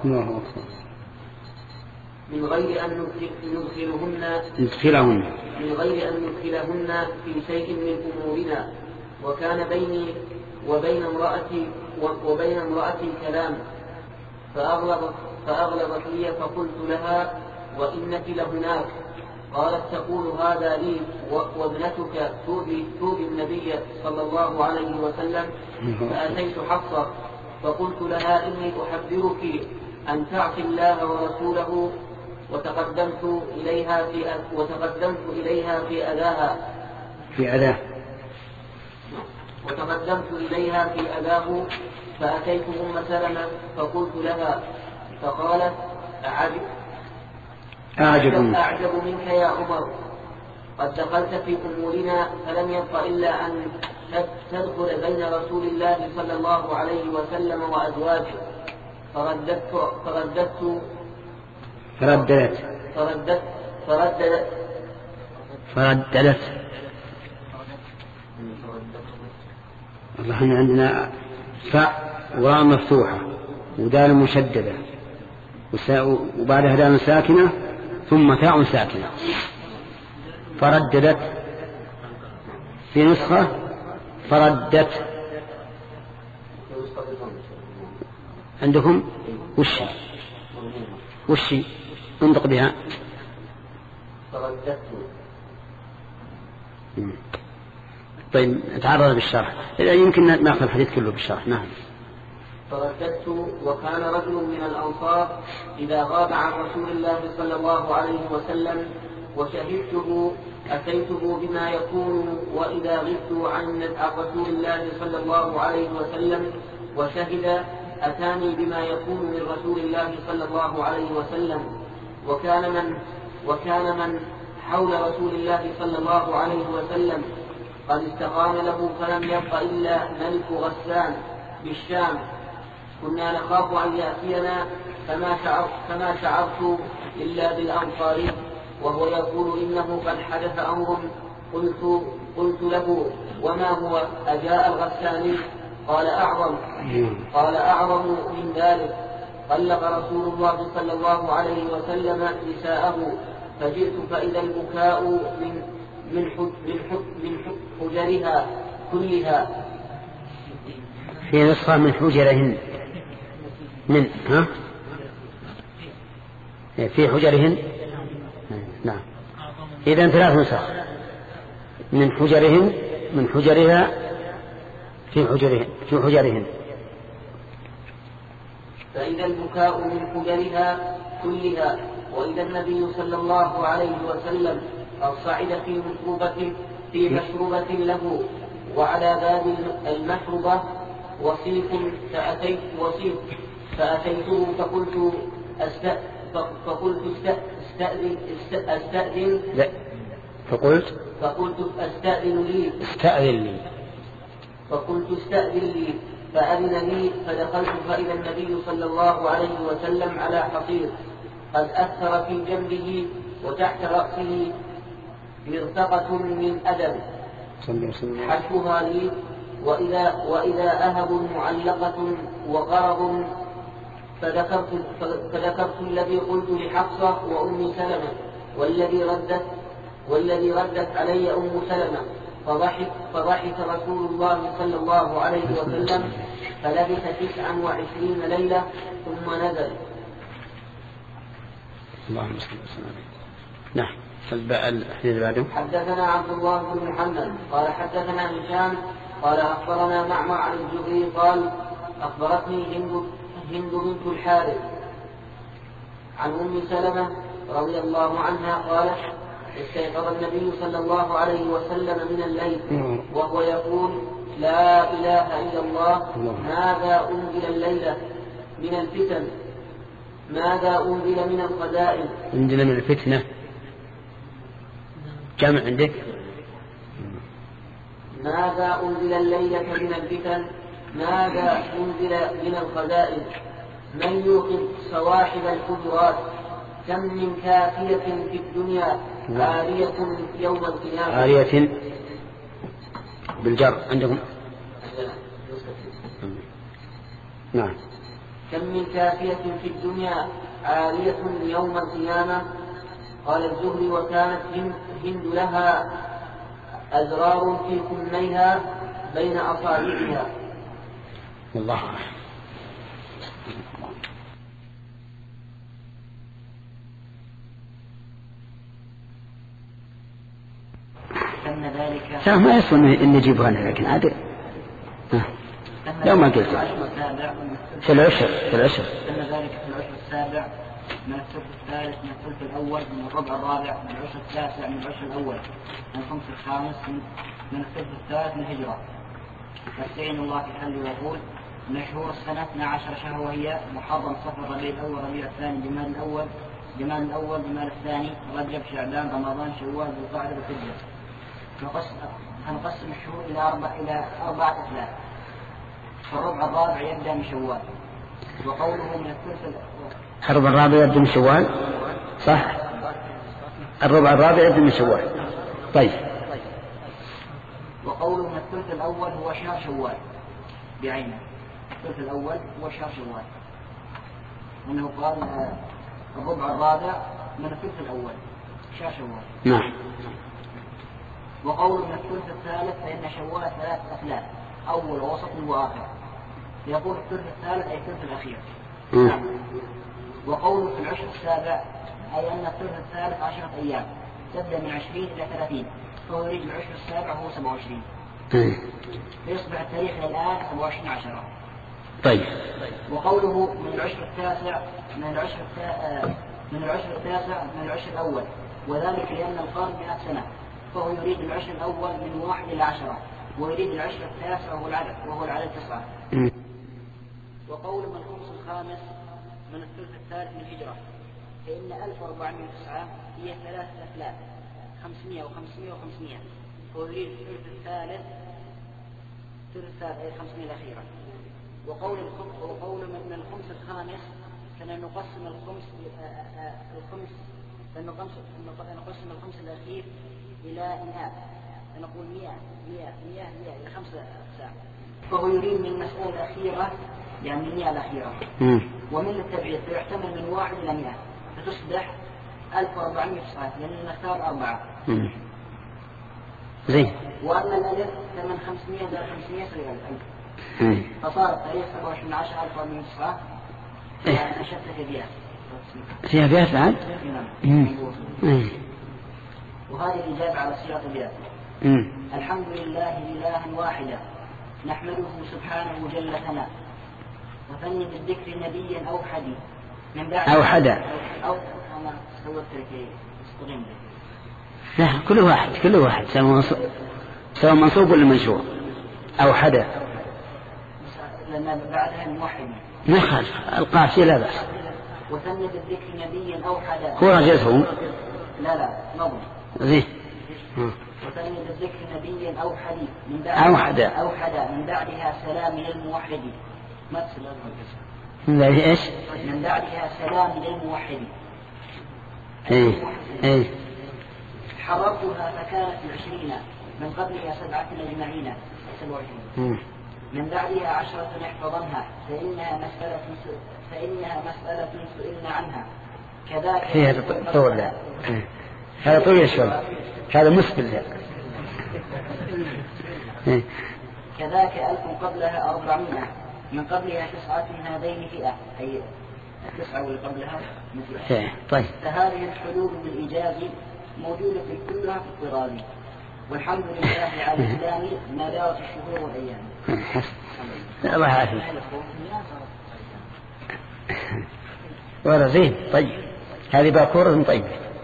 من غير أن ندخلهن ندخلهن من غير أن ندخلهن في شيء من أمورنا، وكان بيني وبين امرأتي وبين امرأتي كلام، فأغلظت فأغلظت لي فقلت لها: وإنك لهناك. قالت: تقول هذا لي وابنتك تؤذي تؤذي النبي صلى الله عليه وسلم. فأتيت حفصة فقلت لها: إني أحذرك أن تعصي الله ورسوله، وتقدمت إليها في وتقدمت إليها في أذاها في أذاه وتقدمت إليها في أذاه فأتيت أم سلمة فقلت لها فقالت أعجب, أعجب, أعجب منك يا عمر قد دخلت في أمورنا فلم يبق إلا أن تدخل بين رسول الله صلى الله عليه وسلم وأزواجه. فرددت فرددت فرددت فرددت فرددت فرددت الله هنا عندنا فاء وراء مفتوحة ودال مشددة وبعدها دال ساكنة ثم تاء ساكنة. فرددت في نسخة فردت عندكم وش وش انطق بها. فرددت. طيب تعرض بالشرح يمكن ناخذ الحديث كله بالشرح. نعم. فرددت وكان رجل من الأنصار إذا غاب عن رسول الله صلى الله عليه وسلم وشهدته أتيته بما يكون وإذا غبت عن رسول الله صلى الله عليه وسلم وشهد أتاني بما يكون من رسول الله صلى الله عليه وسلم. وكان من وكان من حول رسول الله صلى الله عليه وسلم قد استقام له فلم يبق إلا ملك غسان بالشام. كنا نخاف أن يأتينا فما شعرت, فما شعرت إلا بالأنصاري وهو يقول إنه قد حدث أمر. قلت, قلت له وما هو؟ أجاء الغساني؟ قال أعظم قال أعظم من ذلك. طلق رسول الله صلى الله عليه وسلم نساءه فجئت فإذا البكاء من من من حجرها كلها. في نسخة من حجرهن من ها في حجرهن. نعم. إذن ثلاث نسخ من حجرهن من حجرها في حجرهن في حجرهن. فإذا البكاء من حجرها كلها. وإذا النبي صلى الله عليه وسلم قد صعد في مشروبة في مشروبة له وعلى باب المشروبة وصيف فأتيت وصيف فأتيته فقلت أست فقلت استأذن استأذن لا فقلت فقلت أستأذن لي استأذن لي فقلت استأذن لي فأذن لي فدخلت فإذا النبي صلى الله عليه وسلم على حصير قد أثر في جنبه وتحت رأسه مرتقة من أدم حشوها لي وإذا, وإذا أهب معلقة وغرض. فذكرت, فذكرت الذي قلت لحفصة وأم سلمة والذي ردت, والذي ردت علي أم سلمة. فضحك, فضحك رسول الله صلى الله عليه وسلم فلبث تسعا وعشرين ليلة ثم نزل. اللهم صل وسلم. نعم. الحديث بعده. حدثنا عبد الله بن محمد قال حدثنا هشام قال أخبرنا معمر عن الزهري قال أخبرتني هند, هند بنت الحارث عن أم سلمة رضي الله عنها قالت استيقظ النبي صلى الله عليه وسلم من الليل وهو يقول لا إله إلا الله ماذا أنزل الليلة من الفتن ماذا أنزل من الخزائن. أنزل من الفتنة جمع عندك. ماذا أنزل الليلة من الفتن ماذا أنزل من الخزائن. من يوقظ صواحب الحجرات كم من كافية في الدنيا عارية يوم القيامة. عارية بالجر عندهم. نعم. كم من كافية في الدنيا عارية يوم القيامة. قال الزهري وكانت هند لها أزرار في كميها بين أصابعها. الله. ذلك سام ما يصل إن نجيبها لنا لكن عاد لو ما قلت في العشر في العشر أن ذلك في العشر السابع من الثلث الثالث من الثلث الأول من الربع الرابع من العشر التاسع من العشر الأول من الخمس الخامس من الثلث الثالث من الهجرة. فاستعين الله في حل ويقول من شهور السنة اثنا عشر شهر، وهي محرم، صفر، ربيع الأول، ربيع الثاني، جماد الأول، جماد الأول، جماد الثاني، رجب، شعبان، رمضان، شوال، ذو القعدة، ذو الحجة. نقسم الشهور إلى أربع إلى أربعة أثلاث. الربع الرابع يبدأ من شوال، وقوله من الثلث. الربع الرابع يبدأ من شوال، صح؟ الربع الرابع يبدأ من شوال. طيب. وقوله من الثلث الأول هو شهر شوال بعينه. الثلث الأول هو شهر شوال، أنه قال الربع الرابع من الثلث الأول شهر شوال. نعم. وقوله من الثلث الثالث فإن شوال ثلاث أثلاث، أول ووسط وآخر. يقول الثلث الثالث أي الثلث الأخير. نعم. وقوله في العشر السابع أي أن الثلث الثالث عشرة أيام، تبدأ من عشرين إلى ثلاثين، فهو يريد العشر السابع هو سبعة وعشرين، فيصبح التاريخ الآن سبعة وعشرين عشرة. طيب. وقوله من العشر التاسع من العشر التاسع من العشر التاسع من العشر الأول، وذلك لأن القرن مئة سنة، فهو يريد العشر الأول من واحد إلى عشرة، ويريد العشر التاسع وهو العدد وهو العدد تسعة. وقول من الخمس الخامس من الثلث الثالث من الهجرة، فإن ألف وأربعمائة وتسعة هي ثلاثة أثلاث، خمسمائة وخمسمائة وخمسمائة، فهو يريد الثلث الثالث الثلث الثالث أي الخمسمائة الأخيرة. وقول وقول من الخمس الخامس فنقسم الخمس الخمس فنقسم الخمس الأخير إلى مئات، فنقول مئة مئة مئة مئة إلى خمسة أقسام، فهو يريد من المسألة الأخيرة يعني من المئة الأخيرة. ومن التبعيد فيحتمل من واحد إلى مئة، فتصبح ألف وأربعمائة وتسعة، لأن نختار أربعة. زين. وأما الألف فمن خمسمائة إلى خمسمائة يصل إلى الألف، فصار التاريخ سبعة وعشرين عشرة ألف وأربعمائة وتسعة. أشدت فيها فيها بيات بعد. وهذه الإجابة على صيغة البيات. الحمد لله إلها واحدا، نحمده سبحانه جل ثناء، وثني بالذكر نبيا أو حدي من بعد أو حدا أو أنا سويت لك استغنى. لا، كل واحد كل واحد سواء منصوب ولا منشور. أو حدا لأن بعدها موحد ما يخالف، القافية لا بأس. وثني بالذكر نبيا أو حدا هو رجزهم. لا لا نظم زين. وثني بالذكر نبيا أو حدي من بعد أو حدا أو حدا من بعدها سلام للموحد. ما تسلم من بعد إيش؟ من بعدها سلام للموحد. إيه إيه. حررتها فكانت العشرين، من قبلها سبعة أجمعين سبعة وعشرين، من بعدها عشرة احفظنها، فإنها مسألة فإنها مسألة سئلنا عنها. كذاك فيها طول. هذا طويل شوي، هذا مسبل. كذاك ألف قبلها أربعمائة، من قبلها تسعة هذين فئة، أي تسعة واللي قبلها مثل. طيب. فهذه الحدود بالإيجاز موجودة في كلها في الطراز، والحمد لله على الإسلام ما دارت الشهور والأيام. الله يعافيك. ولا زين. طيب هذه باكورة طيب.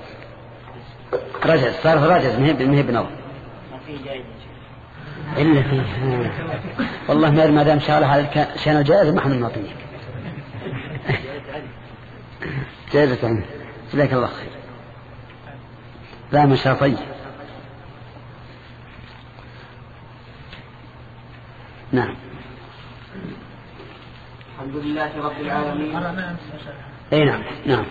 رجز صار في رجز مهب مهب نظر. ما في جائزة إلا فيه. والله ما ما دام شغله على شان الجائزة ما حنا نعطيك. جائزة عنه. جزاك الله خير. لا ما شاء طيب. نعم. الحمد لله رب العالمين. اي نعم نعم.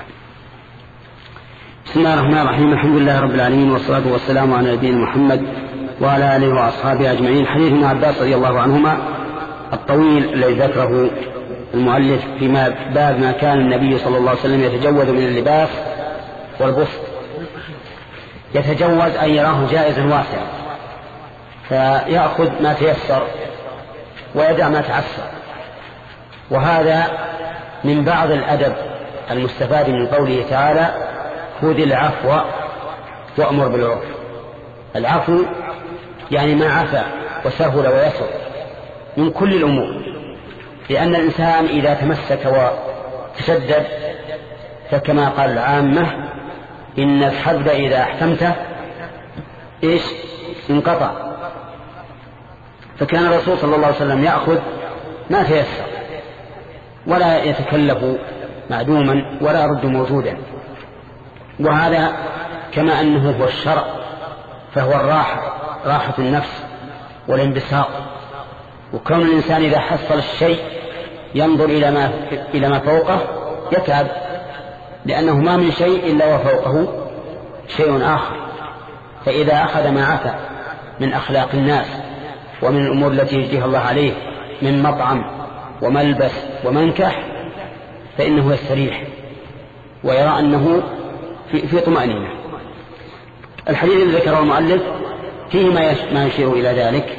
بسم الله الرحمن الرحيم، الحمد لله رب العالمين، والصلاة والسلام على نبينا محمد وعلى آله وأصحابه أجمعين. حديث ابن عباس رضي الله عنهما الطويل الذي ذكره المؤلف في باب ما كان النبي صلى الله عليه وسلم يتجوز من اللباس والبسط. يتجوز أن يراه جائزا واسعا، فيأخذ ما تيسر ويدع ما تعسر. وهذا من بعض الأدب المستفاد من قوله تعالى خذ العفو وأمر بالعرف. العفو يعني ما عفى وسهل ويسر من كل الأمور، لأن الإنسان إذا تمسك وتشدد فكما قال العامة إن الحبل إذا أحكمته إيش انقطع. فكان الرسول صلى الله عليه وسلم يأخذ ما تيسر ولا يتكلف معدوما ولا يرد موجودا. وهذا كما أنه هو الشرع فهو الراحة، راحة النفس والانبساط. وكون الإنسان إذا حصل الشيء ينظر إلى ما, إلى ما فوقه يتعب، لأنه ما من شيء إلا وفوقه شيء آخر. فإذا أخذ ما عفى من أخلاق الناس ومن الأمور التي يجديها الله عليه من مطعم وملبس ومنكح فإنه يستريح ويرى أنه في, في طمأنينة. الحديث الذي ذكره المؤلف فيه ما يشير إلى ذلك.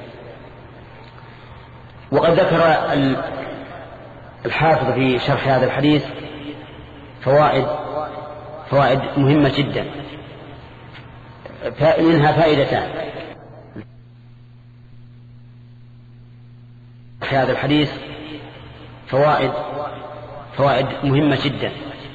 وقد ذكر الحافظ في شرح هذا الحديث فوائد فوائد مهمة جدا، منها فائدتان في هذا الحديث فوائد فوائد مهمة جدا،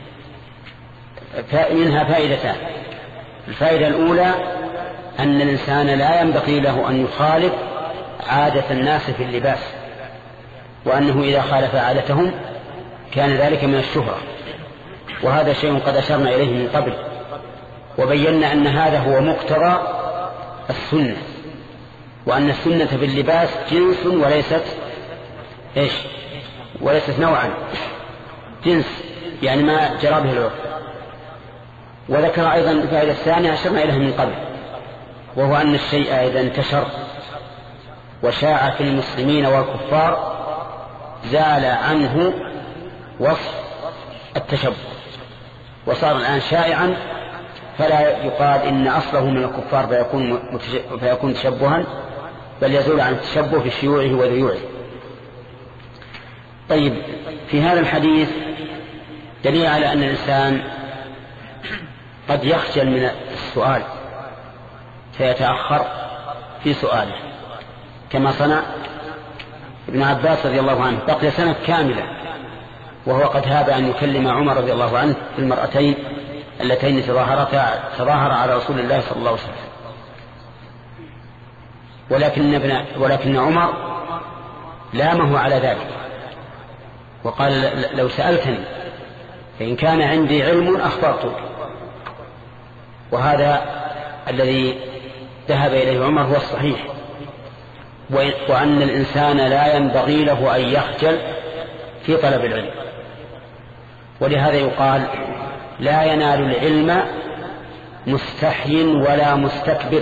منها فائدتان. الفائدة الأولى أن الإنسان لا ينبغي له أن يخالف عادة الناس في اللباس، وأنه إذا خالف عادتهم كان ذلك من الشهرة، وهذا شيء قد أشرنا إليه من قبل وبينا أن هذا هو مقتضى السنة، وأن السنة في اللباس جنس وليست إيش وليست نوعا، جنس يعني ما جرى به العرف. وذكر أيضا الفائدة الثانية أشرنا إليه من قبل، وهو أن الشيء إذا انتشر وشاع في المسلمين والكفار زال عنه وصف التشبه وصار الآن شائعا، فلا يقال إن أصله من الكفار فيكون, فيكون تشبها، بل يزول عن التشبه في شيوعه وذيوعه. طيب، في هذا الحديث دليل على أن الإنسان قد يخجل من السؤال فيتأخر في سؤاله، كما صنع ابن عباس رضي الله عنه، بقي سنة كاملة وهو قد هاب أن يكلم عمر رضي الله عنه في المرأتين اللتين تظاهرتا تظاهر على رسول الله صلى الله عليه وسلم. ولكن, ابن ولكن عمر لامه على ذلك وقال لو سألتني فإن كان عندي علم أخبرتك. وهذا الذي ذهب إليه عمر هو الصحيح، وأن الإنسان لا ينبغي له أن يخجل في طلب العلم. ولهذا يقال لا ينال العلم مستحي ولا مستكبر.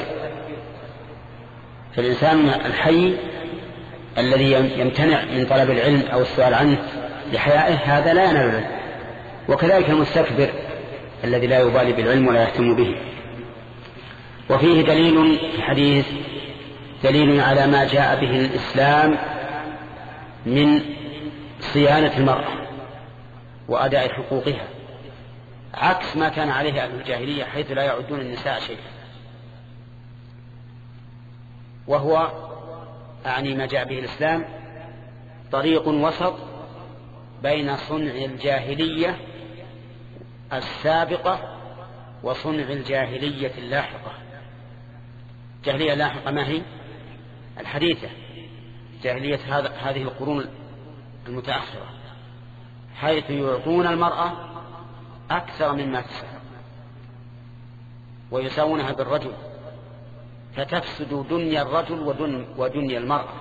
فالإنسان الحي الذي يمتنع من طلب العلم أو السؤال عنه لحيائه هذا لا ينال العلم، وكذلك المستكبر الذي لا يبالي بالعلم ولا يهتم به. وفيه دليل في حديث دليل على ما جاء به الإسلام من صيانة المرأة وأداء حقوقها، عكس ما كان عليه أهل الجاهلية حيث لا يعدون النساء شيئا. وهو أعني ما جاء به الإسلام طريق وسط بين صنع الجاهلية السابقة وصنع الجاهلية اللاحقة. الجاهلية اللاحقة ما هي؟ الحديثة، جاهلية هذه القرون المتأخرة، حيث يعطون المرأة أكثر مما تسعى ويساوونها بالرجل، فتفسد دنيا الرجل ودنيا المرأة.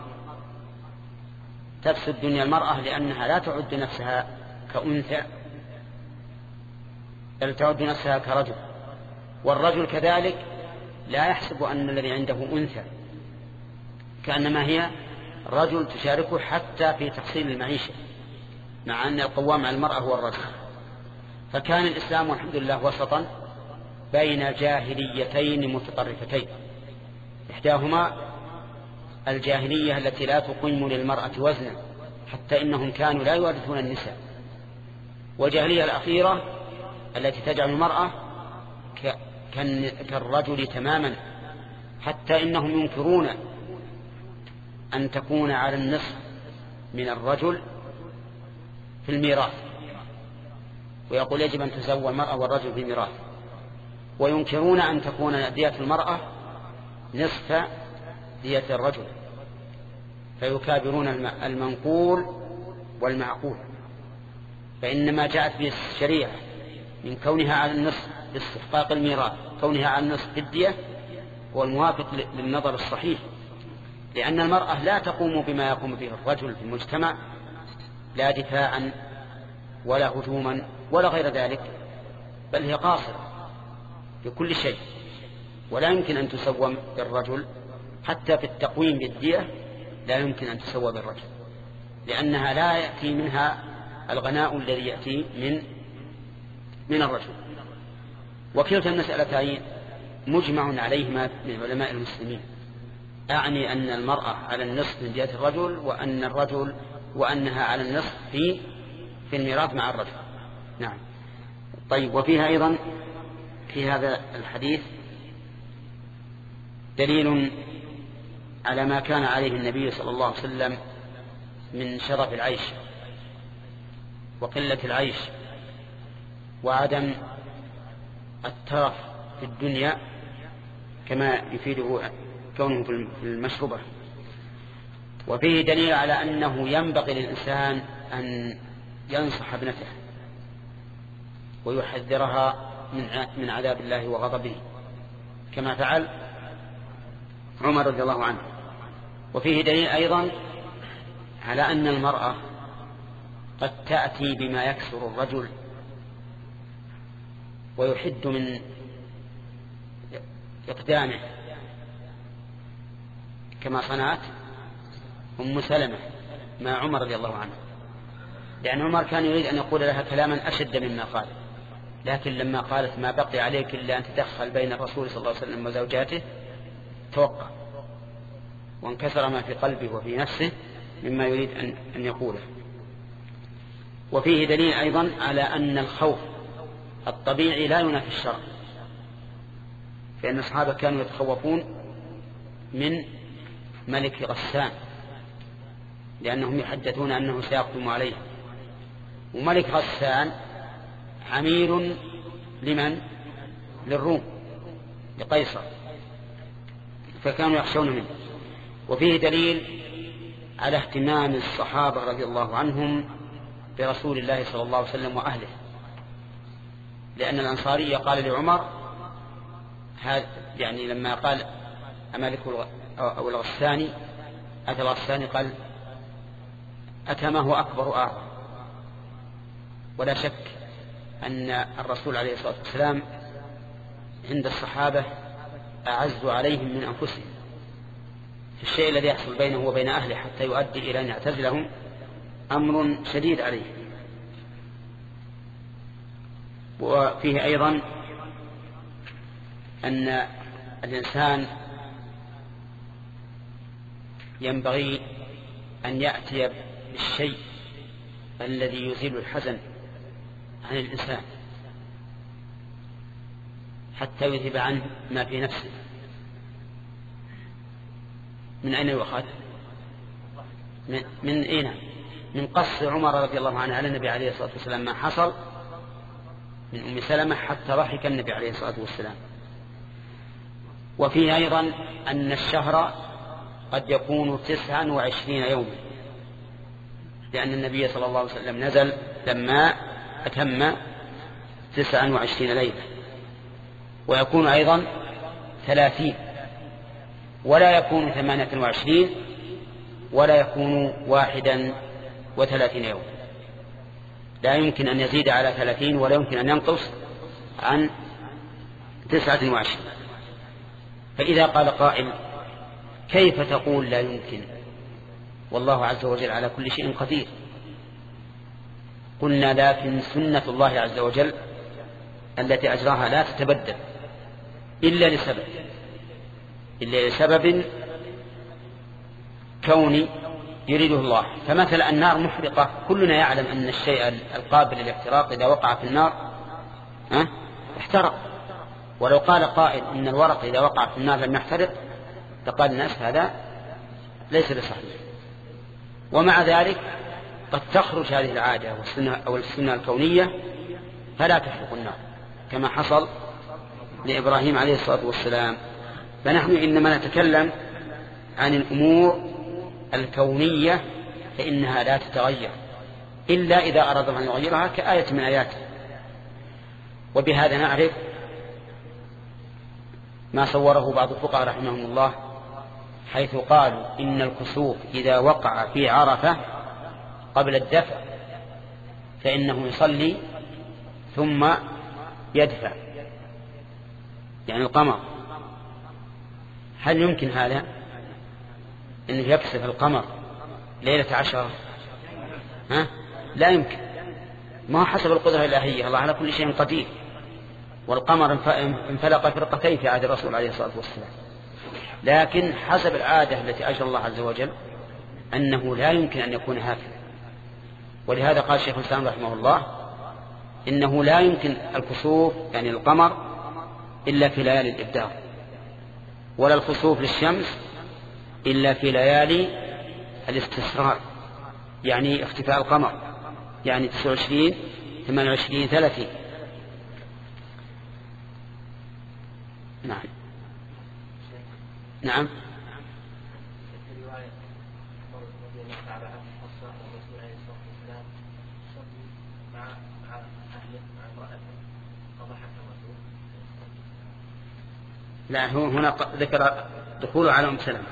تفسد دنيا المرأة لأنها لا تعد نفسها كأنثى بل تعد نفسها كرجل، والرجل كذلك لا يحسب أن الذي عنده أنثى، كأنما هي رجل تشاركه حتى في تحصيل المعيشة، مع أن القوام على المرأة هو الرجل. فكان الإسلام والحمد لله وسطا بين جاهليتين متطرفتين، إحداهما الجاهلية التي لا تقيم للمرأة وزنا حتى إنهم كانوا لا يورثون النساء، والجاهلية الأخيرة التي تجعل المرأة كالرجل تماما، حتى إنهم ينكرون أن تكون على النصف من الرجل في الميراث، ويقول يجب أن تسوى المرأة والرجل في الميراث، وينكرون أن تكون دية المرأة نصف دية الرجل. فيكابرون المنقول والمعقول. فإنما جاءت به الشريعة من كونها على النصف باستحقاق الميراث، كونها على النصف بالدية، هو الموافق للنظر الصحيح، لأن المرأة لا تقوم بما يقوم به الرجل في المجتمع، لا دفاعا ولا هجوما ولا غير ذلك، بل هي قاصرة في كل شيء، ولا يمكن أن تسوى بالرجل حتى في التقويم بالدية، لا يمكن أن تسوى بالرجل، لأنها لا يأتي منها الغناء الذي يأتي من من الرجل. وكلتا المسألتين مجمع عليهما من علماء المسلمين، أعني أن المرأة على النصف من جهة الرجل، وأن الرجل وأنها على النصف في في الميراث مع الرجل. نعم. طيب، وفيها أيضا في هذا الحديث دليل على ما كان عليه النبي صلى الله عليه وسلم من شرف العيش وقلة العيش وعدم الترف في الدنيا، كما يفيده كونه في المشروبة. وفيه دليل على أنه ينبغي للإنسان أن ينصح ابنته ويحذرها من عذاب الله وغضبه، كما فعل عمر رضي الله عنه. وفيه دليل أيضا على أن المرأة قد تأتي بما يكسر الرجل ويحد من إقدامه، كما صنعت أم سلمة مع عمر رضي الله عنه، لأن عمر كان يريد أن يقول لها كلاما أشد مما قال، لكن لما قالت ما بقي عليك إلا أن تدخل بين الرسول صلى الله عليه وسلم وزوجاته توقع وانكسر ما في قلبه وفي نفسه مما يريد أن, أن يقوله. وفيه دليل أيضا على أن الخوف الطبيعي لا ينافي الشرع، فإن الصحابة كانوا يتخوفون من ملك غسان لأنهم يحدثون أنه سيقدم عليه، وملك غسان عمير لمن؟ للروم، لقيصر، فكانوا يخشون منه. وفيه دليل على اهتمام الصحابة رضي الله عنهم برسول الله صلى الله عليه وسلم وأهله، لأن الأنصاري قال لعمر هذا، يعني لما قال أمالك أو الغساني أتى الغساني قال أتى ما هو أكبر أعظم. ولا شك أن الرسول عليه الصلاة والسلام عند الصحابة أعز عليهم من أنفسهم في الشيء الذي يحصل بينه وبين أهله حتى يؤدي إلى أن يعتزلهم أمر شديد عليه. وفيه أيضا أن الإنسان ينبغي أن يأتي بالشيء الذي يزيل الحزن عن الإنسان حتى يذهب عنه ما في نفسه. من أين يؤخذ؟ من, من أين؟ من قص عمر رضي الله عنه على النبي عليه الصلاة والسلام ما حصل من أم سلمة حتى ضحك النبي عليه الصلاة والسلام. وفيه أيضا أن الشهر قد يكون تسعا وعشرين يوما، لأن النبي صلى الله عليه وسلم نزل لما أتم تسعا وعشرين ليلة، ويكون أيضا ثلاثين، ولا يكون ثمانية وعشرين، ولا يكون واحدا وثلاثين يوم، لا يمكن أن يزيد على ثلاثين ولا يمكن أن ينقص عن تسعة وعشرين. فإذا قال قائل كيف تقول لا يمكن والله عز وجل على كل شيء قدير؟ قلنا لكن سنة الله عز وجل التي أجراها لا تتبدل إلا لسبب إلا لسبب كوني يريده الله. فمثل النار محرقة، كلنا يعلم أن الشيء القابل للاحتراق إذا وقع في النار ها احترق، ولو قال قائل إن الورق إذا وقع في النار لم يحترق فقال الناس هذا ليس بصحيح. ومع ذلك قد تخرج هذه العادة والسنة أو السنة الكونية فلا تحرق النار كما حصل لإبراهيم عليه الصلاة والسلام. فنحن إنما نتكلم عن الأمور الكونية فإنها لا تتغير إلا إذا أراد أن يغيرها كآية من آياته. وبهذا نعرف ما صوره بعض الفقهاء رحمهم الله حيث قالوا إن الكسوف إذا وقع في عرفة قبل الدفع فإنه يصلي ثم يدفع، يعني القمر. هل يمكن هذا أنه يكسف القمر ليلة عشرة؟ ها؟ لا يمكن، ما هو حسب القدرة الإلهية، الله على كل شيء قدير. والقمر انفلق فرقتين في عهد الرسول عليه الصلاة والسلام، لكن حسب العادة التي أجرى الله عز وجل أنه لا يمكن أن يكون هكذا. ولهذا قال شيخ الإسلام رحمه الله إنه لا يمكن الكسوف يعني القمر إلا في ليالي الإبدار، ولا الخسوف للشمس إلا في ليالي الاستسرار، يعني اختفاء القمر، يعني تسعة وعشرين ثمانية وعشرين ثلاثين. نعم نعم لا، هو هنا ذكر دخوله على أم سلمة.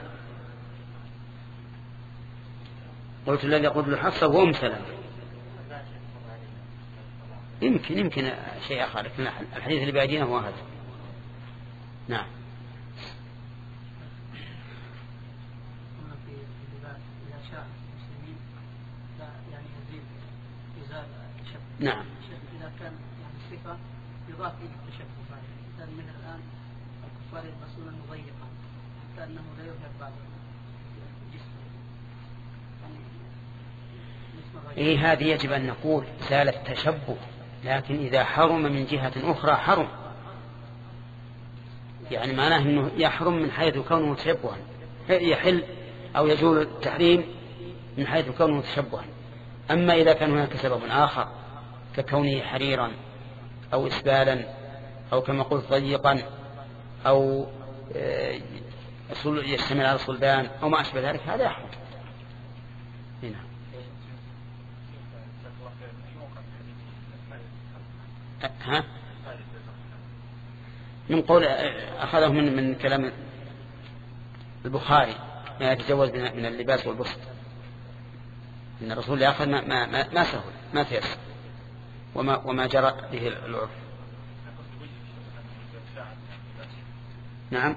قلت الذي يقول حفصة وأم سلمة، يمكن يمكن شيء آخر، لكن الحديث اللي بأيدينا هو هذا. نعم. نعم. إذا كان يعني صفة يضاف إلى التشبه، مثلا من الآن الكفار يلبسون مضيقا حتى أنه لا يظهر بعض الجسم. إيه هذه يجب أن نقول زال التشبه، لكن إذا حرم من جهة أخرى حرم، يعني معناه أنه يحرم من حيث كونه تشبها، يحل أو يجول التحريم من حيث كونه تشبها. أما إذا كان هناك سبب آخر ككونه حريرا أو إسبالا أو كما قلت ضيقا أو يشتمل على صلبان أو ما أشبه ذلك، هذا يحرم. هنا ها من قول أخذه من من كلام البخاري ما يتجوز من اللباس والبسط، إن الرسول يأخذ ما ما ما, ما سهل ما تيسر وما وما جرى به العرف. نعم.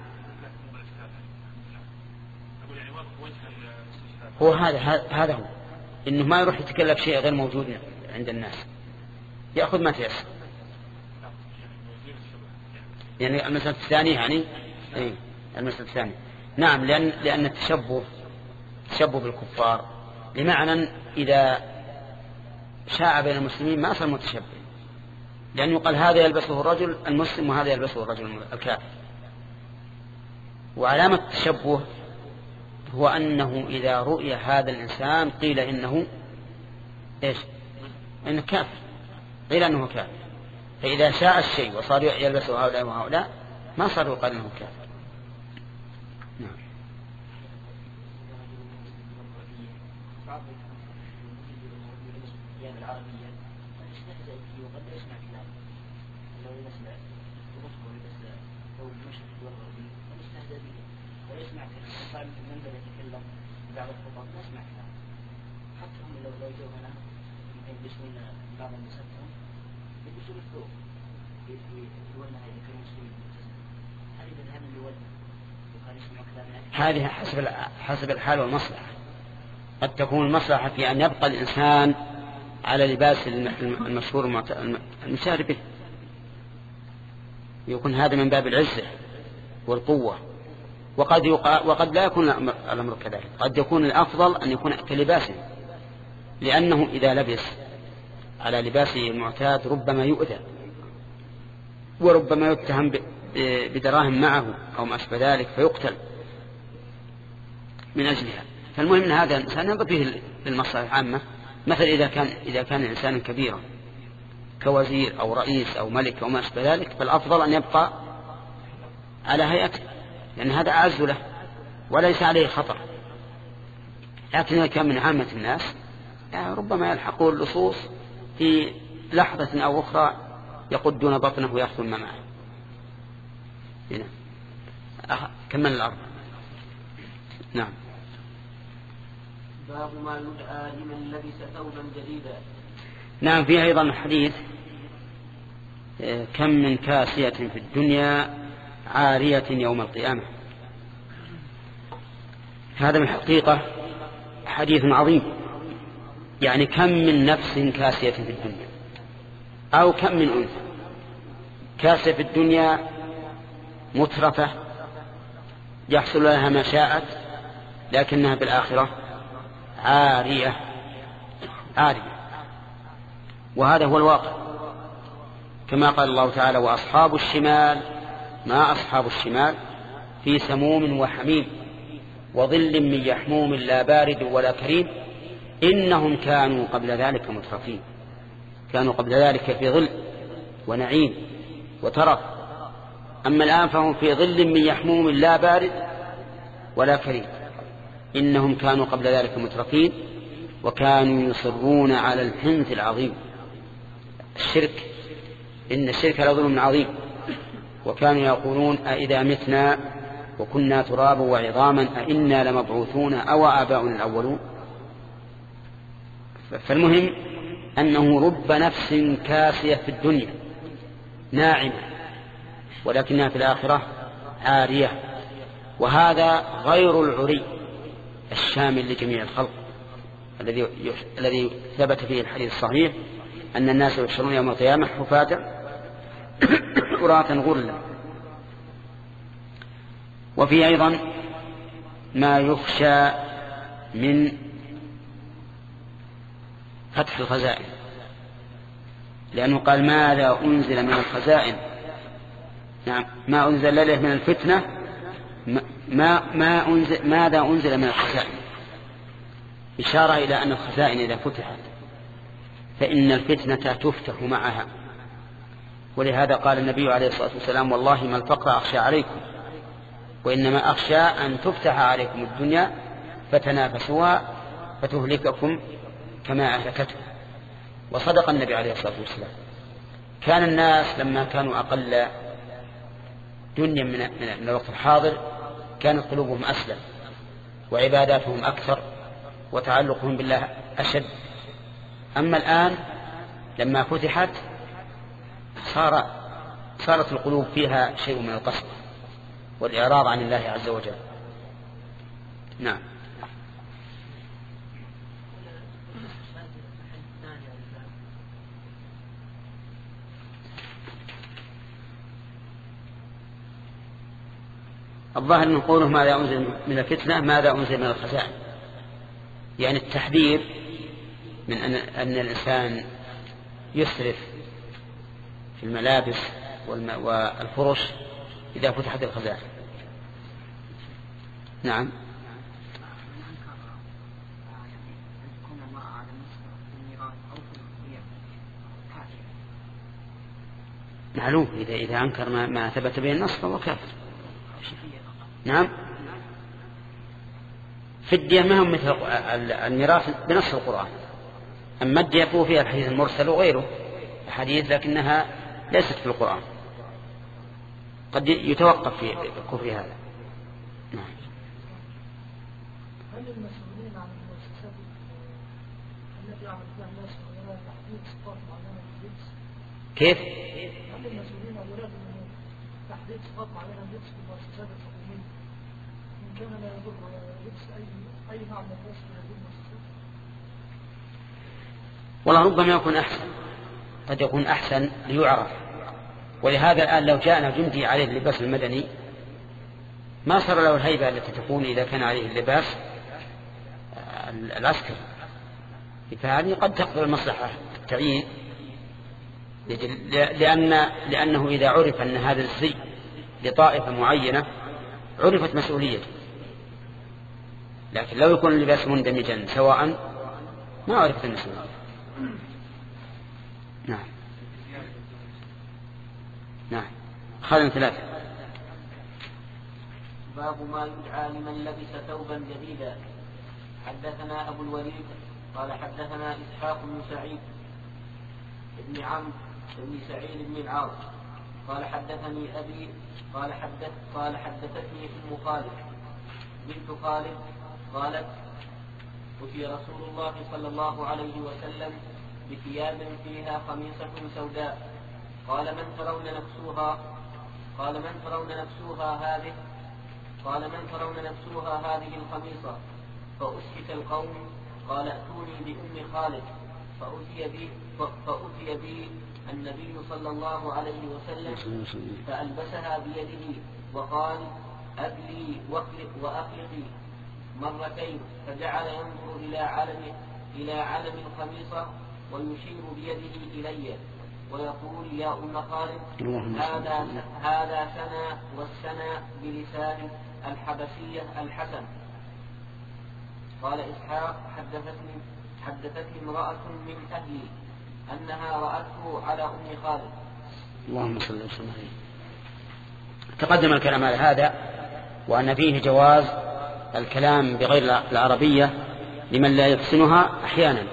هو هذا هذا هو إنه ما يروح يتكلف شيء غير موجود عند الناس، يأخذ ما تيسر. يعني المسألة الثانية يعني إيه المسألة الثانية نعم، لأن لأن التشبه تشبه بالكفار بمعنى إذا شاع بين المسلمين ما صار متشبه، لأنه قال هذا يلبسه الرجل المسلم وهذا يلبسه الرجل الكافر. وعلامة التشبه هو أنه إذا رؤي هذا الإنسان قيل إنه إيش إنه كافر، قيل أنه كافر. فإذا شاء الشيء وصار يلبسه هؤلاء وهؤلاء ما صار يقال أنه كافر. نعم. هذه حسب حسب الحال والمصلحة. قد تكون المصلحة في أن يبقى الإنسان على لباس المشهور المشار به، يكون هذا من باب العزة والقوة. وقد وقد لا يكون الأمر كذلك، قد يكون الأفضل أن يكون كلباسه، لأنه إذا لبس على لباسه المعتاد ربما يؤذى وربما يتهم بدراهم معه أو ما أشبه ذلك فيقتل من أجلها. فالمهم أن هذا الإنسان ينظر فيه للمصلحة العامة. مثل إذا كان إذا كان إنسانا كبيرا كوزير أو رئيس أو ملك أو ما أشبه ذلك، فالأفضل أن يبقى على هيئته، لأن هذا أعز له وليس عليه خطر. لكن إذا كان من عامة الناس يعني ربما يلحقه اللصوص في لحظة أو أخرى يقدون بطنه ويأخذون ما معه. هنا أخ... كمل الأرض. نعم. باب ما يدعى لمن لبس ثوبا جديدا. نعم. في أيضا حديث كم من كاسية في الدنيا عارية يوم القيامة. هذا من الحقيقة حديث عظيم. يعني كم من نفس كاسية في الدنيا أو كم من أنثى كاسية في الدنيا مترفة يحصل لها ما شاءت لكنها بالآخرة عارية عارية. وهذا هو الواقع كما قال الله تعالى وأصحاب الشمال ما أصحاب الشمال في سموم وحميم وظل من يحموم لا بارد ولا كريم إنهم كانوا قبل ذلك مترفين. كانوا قبل ذلك في ظل ونعيم وترف، أما الآن فهم في ظل من يحموم لا بارد ولا كريم. إنهم كانوا قبل ذلك مترفين وكانوا يصرون على الحنث العظيم الشرك. إن الشرك لظلم عظيم. وكانوا يقولون أئذا متنا وكنا ترابا وعظاما أئنا لمبعوثون أو آباؤنا الأولون. فالمهم أنه رب نفس كاسية في الدنيا ناعمة ولكنها في الآخرة عارية. وهذا غير العري الشامل لجميع الخلق الذي الذي ثبت فيه الحديث الصحيح أن الناس يحشرون يوم القيامة حفاة عراة غرلا. وفي أيضا ما يخشى من فتح الخزائن، لأنه قال ماذا أنزل من الخزائن. نعم ما أنزل له من الفتنة ما ما أنزل ماذا أنزل من الخزائن، إشارة إلى أن الخزائن إذا فتحت فإن الفتنة تفتح معها. ولهذا قال النبي عليه الصلاة والسلام والله ما الفقر أخشى عليكم وإنما أخشى أن تفتح عليكم الدنيا فتنافسوها فتهلككم كما أهلكتهم. وصدق النبي عليه الصلاة والسلام. كان الناس لما كانوا أقل دنيا من من الوقت الحاضر كانت قلوبهم أسلم وعباداتهم أكثر وتعلقهم بالله أشد. أما الآن لما فتحت صار صارت القلوب فيها شيء من القسوة والإعراض عن الله عز وجل. نعم. الظاهر من قوله ماذا أنزل من الفتنة ماذا أنزل من الخزائن، يعني التحذير من أن, أن الإنسان يسرف في الملابس والفرش إذا فتحت الخزائن. نعم. معلوم إذا إذا أنكر ما, ما ثبت به النص فهو كافر. نعم. في الدية ما هم مثل الميراث بنص القرآن. أما الدية فيها الحديث المرسل وغيره حديث لكنها ليست في القرآن، قد يتوقف في كفر هذا. نعم. هل المسؤولين عن المؤسسات التي يعمل فيها الناس وغيرها تحديد صفات معينة لللبس؟ كيف؟ هل المسؤولين أولاد من تحديد صفات معينة لللبس في المؤسسات الحكومية إن كان لا يضر لبس أي أي نوع من الناس في هذه المؤسسات؟ والله ربما يكون أحسن، قد يكون أحسن ليعرف. ولهذا الآن لو جاءنا جندي عليه اللباس المدني ما صار له الهيبة التي تكون إذا كان عليه اللباس العسكري. فهذه قد تقبل المصلحة التعيين، لأن لأنه إذا عرف أن هذا الزي لطائفة معينة عرفت مسؤوليته. لكن لو يكون اللباس مندمجا سواء ما عرفت المسؤولية. نعم. نعم. خلنا ثلاثة. باب ما يدعى لمن لبس ثوبا جديدا. حدثنا أبو الوليد قال حدثنا إسحاق بن سعيد بن عمرو بن سعيد بن العاص قال حدثني أبي قال حدث قال حدثتني أم خالد بنت خالد قالت أتي رسول الله صلى الله عليه وسلم بثياب فيها خميصة سوداء قال من ترون نفسوها قال من ترون نفسوها هذه قال من ترون نفسوها هذه الخميصة فأسكت القوم قال ائتوني بأم خالد فأتي بي فأتي بي النبي صلى الله عليه وسلم فألبسها بيده وقال أبلي وأخلقي مرتين فجعل ينظر إلى علم إلى علم الخميصة ويشير بيده إلي ويقول يا أم خالد هذا هذا سنا والسنا بلسان الحبشية الحسن. قال إسحاق حدثتني حدثتني امرأة من أهلي أنها رأته على أم خالد. اللهم صل وسلم عليه. تقدم الكلام على هذا وأن فيه جواز الكلام بغير العربية لمن لا يحسنها أحيانا،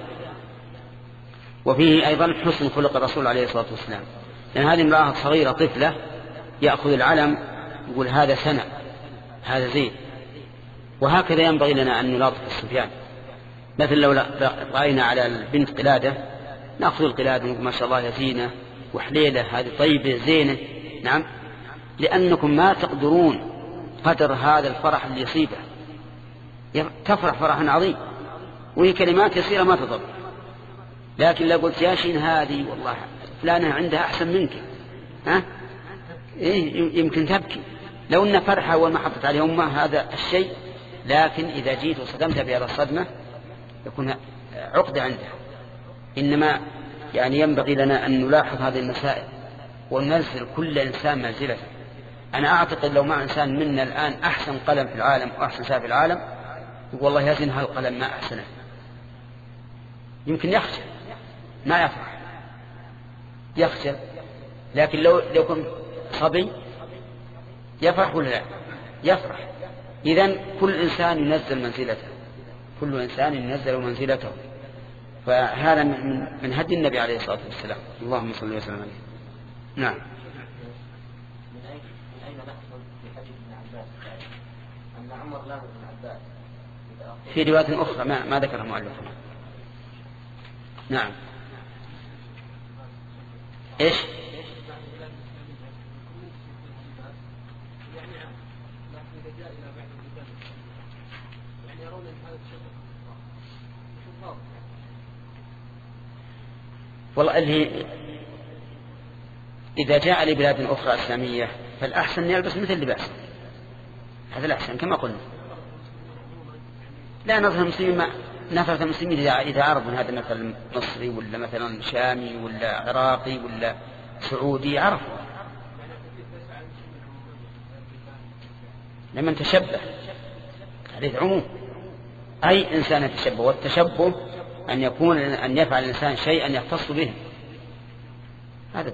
وفيه أيضا حسن خلق الرسول عليه الصلاة والسلام، لأن هذه امرأة صغيرة طفلة يأخذ العلم يقول هذا سنة هذا زين، وهكذا ينبغي لنا أن نلاطف الصبيان. مثل لو رأينا على البنت قلادة نأخذ القلادة ونقول ما شاء الله يا زينة وحليلة هذه طيبة زينة. نعم، لأنكم ما تقدرون قدر هذا الفرح اللي يصيبه، تفرح فرحا عظيم وهي كلمات يسيرة ما تضر. لكن لو قلت يا شين هذه والله فلانة عندها أحسن منك، ها إيه يمكن تبكي لو أن فرحة وما حطت عليها أمها هذا الشيء، لكن إذا جيت وصدمت بهذا الصدمة يكون عقدة عندها. إنما يعني ينبغي لنا أن نلاحظ هذه المسائل وننزل كل إنسان منزلته. أنا أعتقد لو مع إنسان منا الآن أحسن قلم في العالم وأحسن ساعة في العالم والله يزن هالقلم ما أحسنه، يمكن يخجل ما يفرح يخجل. لكن لو لو كنت صبي يفرح ولا لا؟ يفرح. إذن كل إنسان ينزل منزلته، كل إنسان ينزل منزلته، فهذا من, من هدي النبي عليه الصلاة والسلام. اللهم صل وسلم عليه. نعم. من أين نحصل في حديث ابن عباس أن عمر لام ابن عباس في رواية أخرى ما, ما ذكرها مؤلف. نعم. إيش؟ والله اللي إذا جاء لبلاد أخرى إسلامية فالأحسن يلبس مثل لباس، هذا الأحسن كما قلنا. لا نظهر المسلمين ما نفرة المسلمين إذا عرضوا هذا مثلا مصري ولا مثلا شامي ولا عراقي ولا سعودي عرفوا لمن تشبه، حديث عموم أي إنسان يتشبه، والتشبه أن يكون أن يفعل الإنسان شيئا يختص به. هذا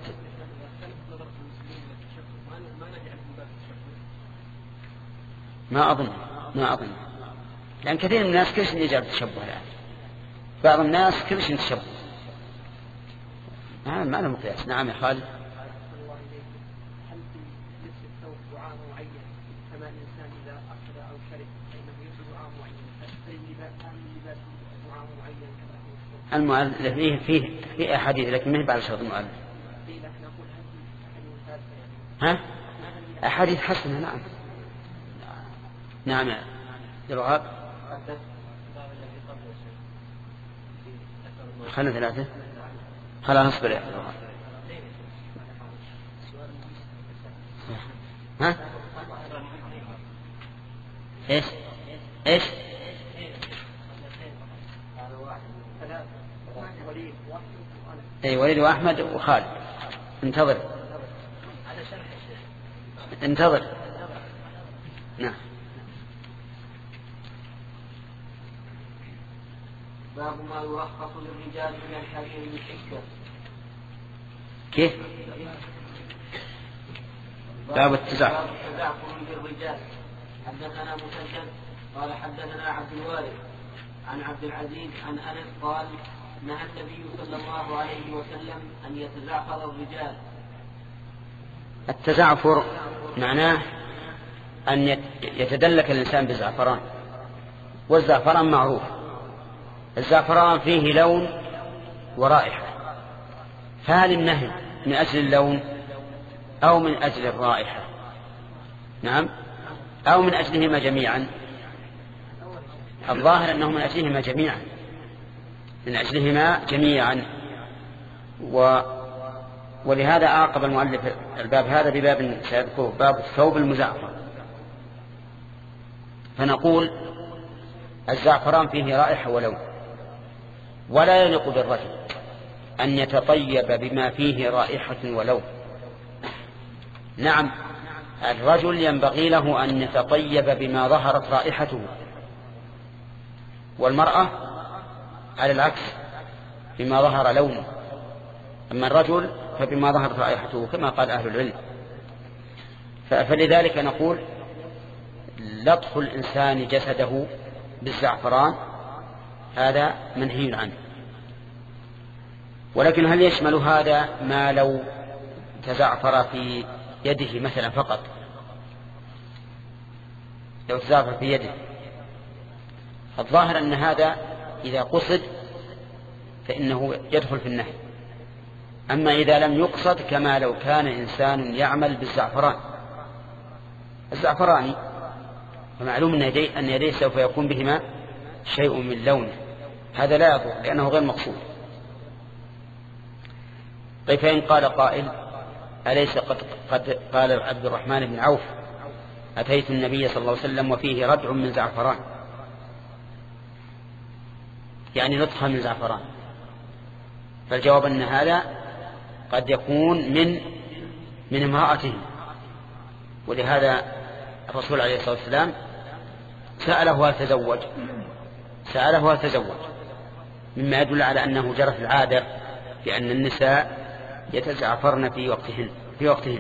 ما أظن ما أظن لأن كثير من الناس كل شيء يجعل التشبه الآن، بعض الناس كل شيء تشبه ما ما له مقياس. نعم يا خالد. المؤلف فيه فيه في أحاديث لكن ما هي بعد شرط المؤلف. ها أحاديث حسنة. نعم نعم يا جواب. خلنا ثلاثة خلاص اصبر يا جواب. ها ايش ايش اي وليد واحمد وخالد. انتظر انتظر. نعم. باب ما يرخص للرجال من الحرير بالحكة. كيف؟ باب التزعفر. باب التزعفر للرجال. حدثنا مسدد قال حدثنا عبد الوارث عن عبد العزيز عن أنس قال نهى النبي صلى الله عليه وسلم أن يتزعفر الرجال. التزعفر معناه أن يتدلك الإنسان بالزعفران، والزعفران معروف. الزعفران فيه لون ورائحة، فهل النهي من أجل اللون أو من أجل الرائحة؟ نعم، أو من أجلهما جميعا؟ الظاهر أنه من أجلهما جميعا، من أجلهما جميعا. و ولهذا أعقب المؤلف الباب هذا بباب سيذكره، باب الثوب المزعفر. فنقول الزعفران فيه رائحة ولون، ولا يليق بالرجل أن يتطيب بما فيه رائحة ولون. نعم، الرجل ينبغي له أن يتطيب بما ظهرت رائحته، والمرأة على العكس بما ظهر لونه، أما الرجل فبما ظهرت رائحته كما قال أهل العلم. فلذلك نقول لطخ الإنسان جسده بالزعفران هذا منهي عنه. ولكن هل يشمل هذا ما لو تزعفر في يده مثلا فقط؟ لو تزعفر في يده، الظاهر أن هذا إذا قصد فإنه يدخل في النهي. أما إذا لم يقصد كما لو كان إنسان يعمل بالزعفران الزعفراني، فمعلوم أن يديه, أن يديه سوف يكون بهما شيء من لونه، هذا لا يضر لأنه غير مقصود. طيب فإن قال قائل أليس قد, قد قال عبد الرحمن بن عوف أتيت النبي صلى الله عليه وسلم وفيه ردع من زعفران، يعني نطخة من زعفران؟ فالجواب أن هذا قد يكون من من امرأته، ولهذا الرسول عليه الصلاة والسلام سأله هل تزوج سأله هل تزوج مما يدل على أنه جرت العادة بأن النساء يتزعفرن في وقتهن في وقتهن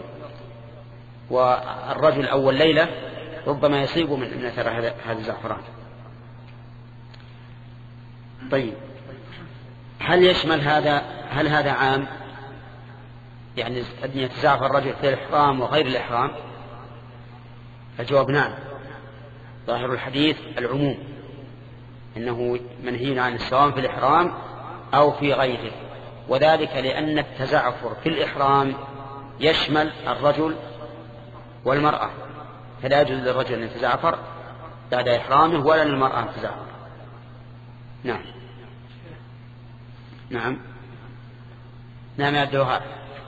والرجل أول ليلة ربما يصيب من أثر هذا الزعفران. طيب هل يشمل هذا هل هذا عام، يعني أن يتزعفر الرجل في الإحرام وغير الإحرام؟ الجواب نعم، ظاهر الحديث العموم، إنه منهي عن السواء في الإحرام أو في غيره، وذلك لأن التزعفر في الإحرام يشمل الرجل والمرأة، فلا يجوز للرجل أن يتزعفر بعد إحرامه ولا للمرأة أن تزعفر. نعم نعم نعم يا الدوهار،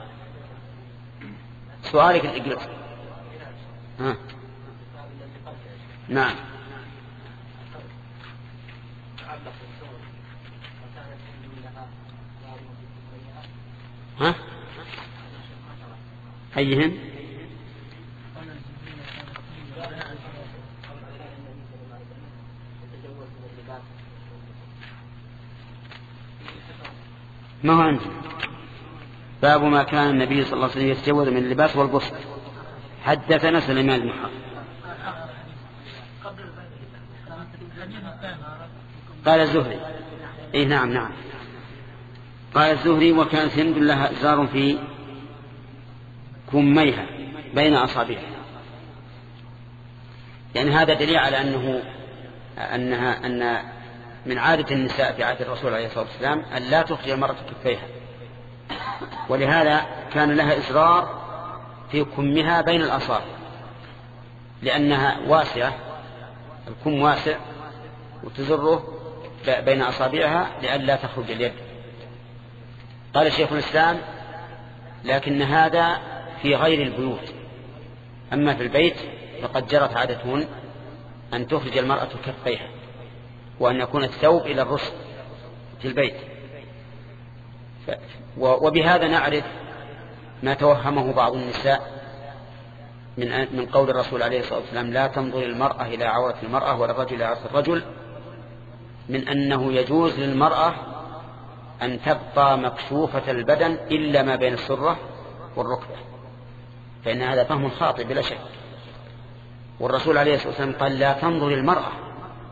سؤالك الإجلس. ها نعم ها أيهن؟ ما هو عندي باب ما كان النبي صلى الله عليه وسلم يتجوز من اللباس والبسط. حدثنا سليمان بن حرب قال الزهري اي نعم نعم قال الزهري وكانت هند لها إزار في كميها بين أصابعها، يعني هذا دليل على أنه أنها أن من عادة النساء في عهد الرسول عليه الصلاة والسلام أن لا تخرج المرأة كفيها، ولهذا كان لها إزرار في كمها بين الأصابع لأنها واسعة، الكم واسع وتزره بين أصابعها لئلا تخرج اليد. قال شيخ الإسلام لكن هذا في غير البيوت، أما في البيت فقد جرت عادتهن أن تخرج المرأة كفيها وأن يكون الثوب إلى الرسل في البيت. ف... وبهذا نعرف ما توهمه بعض النساء من من قول الرسول عليه الصلاة والسلام لا تنظر المرأة إلى عورة المرأة ولا الرجل إلى عورة الرجل، من أنه يجوز للمرأة أن تبقى مكشوفة البدن إلا ما بين السرة والركبة، فإن هذا فهم خاطئ بلا شك. والرسول عليه الصلاة والسلام قال لا تنظر المرأة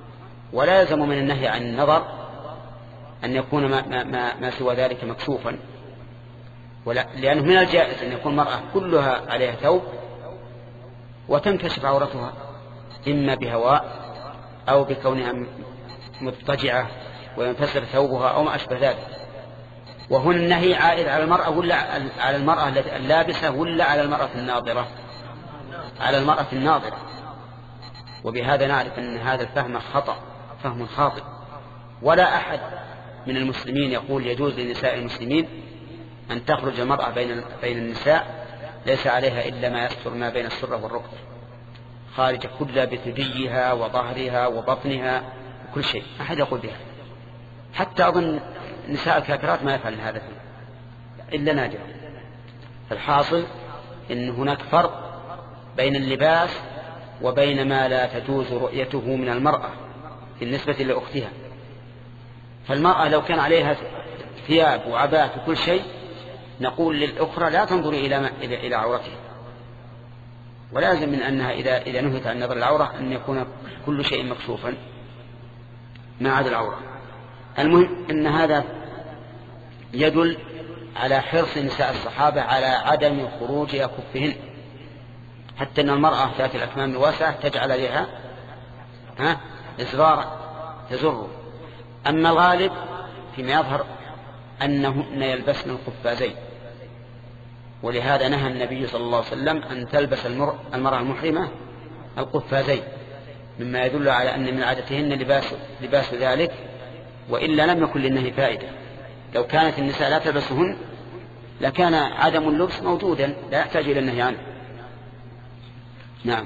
ولا يلزم من النهي عن النظر أن يكون ما, ما, ما, ما سوى ذلك مكشوفا، ولا لأنه من الجائز أن يكون المرأة كلها عليها ثوب وتنكشف عورتها إما بهواء أو بكونها مضطجعة وينفسر ثوبها أو ما أشبه ذلك. وهنا النهي عائد على المرأة ولا على المرأة اللابسة ولا على المرأة الناظرة؟ على المرأة الناظرة. وبهذا نعرف أن هذا الفهم خطأ، فهم خاطئ. ولا أحد من المسلمين يقول يجوز لنساء المسلمين أن تخرج المرأة بين بين النساء ليس عليها إلا ما يستر ما بين السرة والركبة، خارج كلها بثديها وظهرها وبطنها وكل شيء، أحد يقول بها. حتى أظن نساء الكافرات ما يفعل هذا إلا نادرا. فالحاصل إن هناك فرق بين اللباس وبين ما لا تجوز رؤيته من المرأة بالنسبة لأختها. فالمرأة لو كان عليها ثياب وعباءة وكل شيء نقول للأخرى لا تنظري إلى ما إلى إلى عورتها، ولازم من أنها إذا إذا نهت عن نظر العورة أن يكون كل شيء مكشوفا ما عدا العورة. المهم أن هذا يدل على حرص نساء الصحابة على عدم خروج أكفهن، حتى أن المرأة ذات الأكمام الواسعة تجعل عليها ها إزرارا تزر. أما الغالب فيما يظهر أنهن يلبسن القفازين، ولهذا نهى النبي صلى الله عليه وسلم أن تلبس المرأة المحرمة القفازين، مما يدل على أن من عادتهن لباس, لباس ذلك، وإلا لم يكن للنهي فائدة. لو كانت النساء لا تلبسهن لكان عدم اللبس موجودا لا يحتاج إلى النهي عنه. نعم.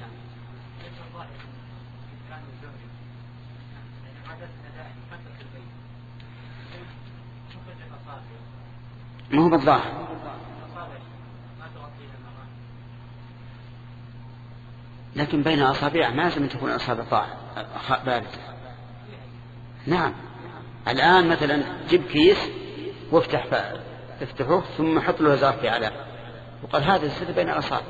ما هو بالظاهر، لكن بين أصابعه ما لازم تكون أصابع باردة. نعم. الآن مثلا جيب كيس وافتح افتحه ثم حط له زرفي على وقال هذا السد بين الأصابع،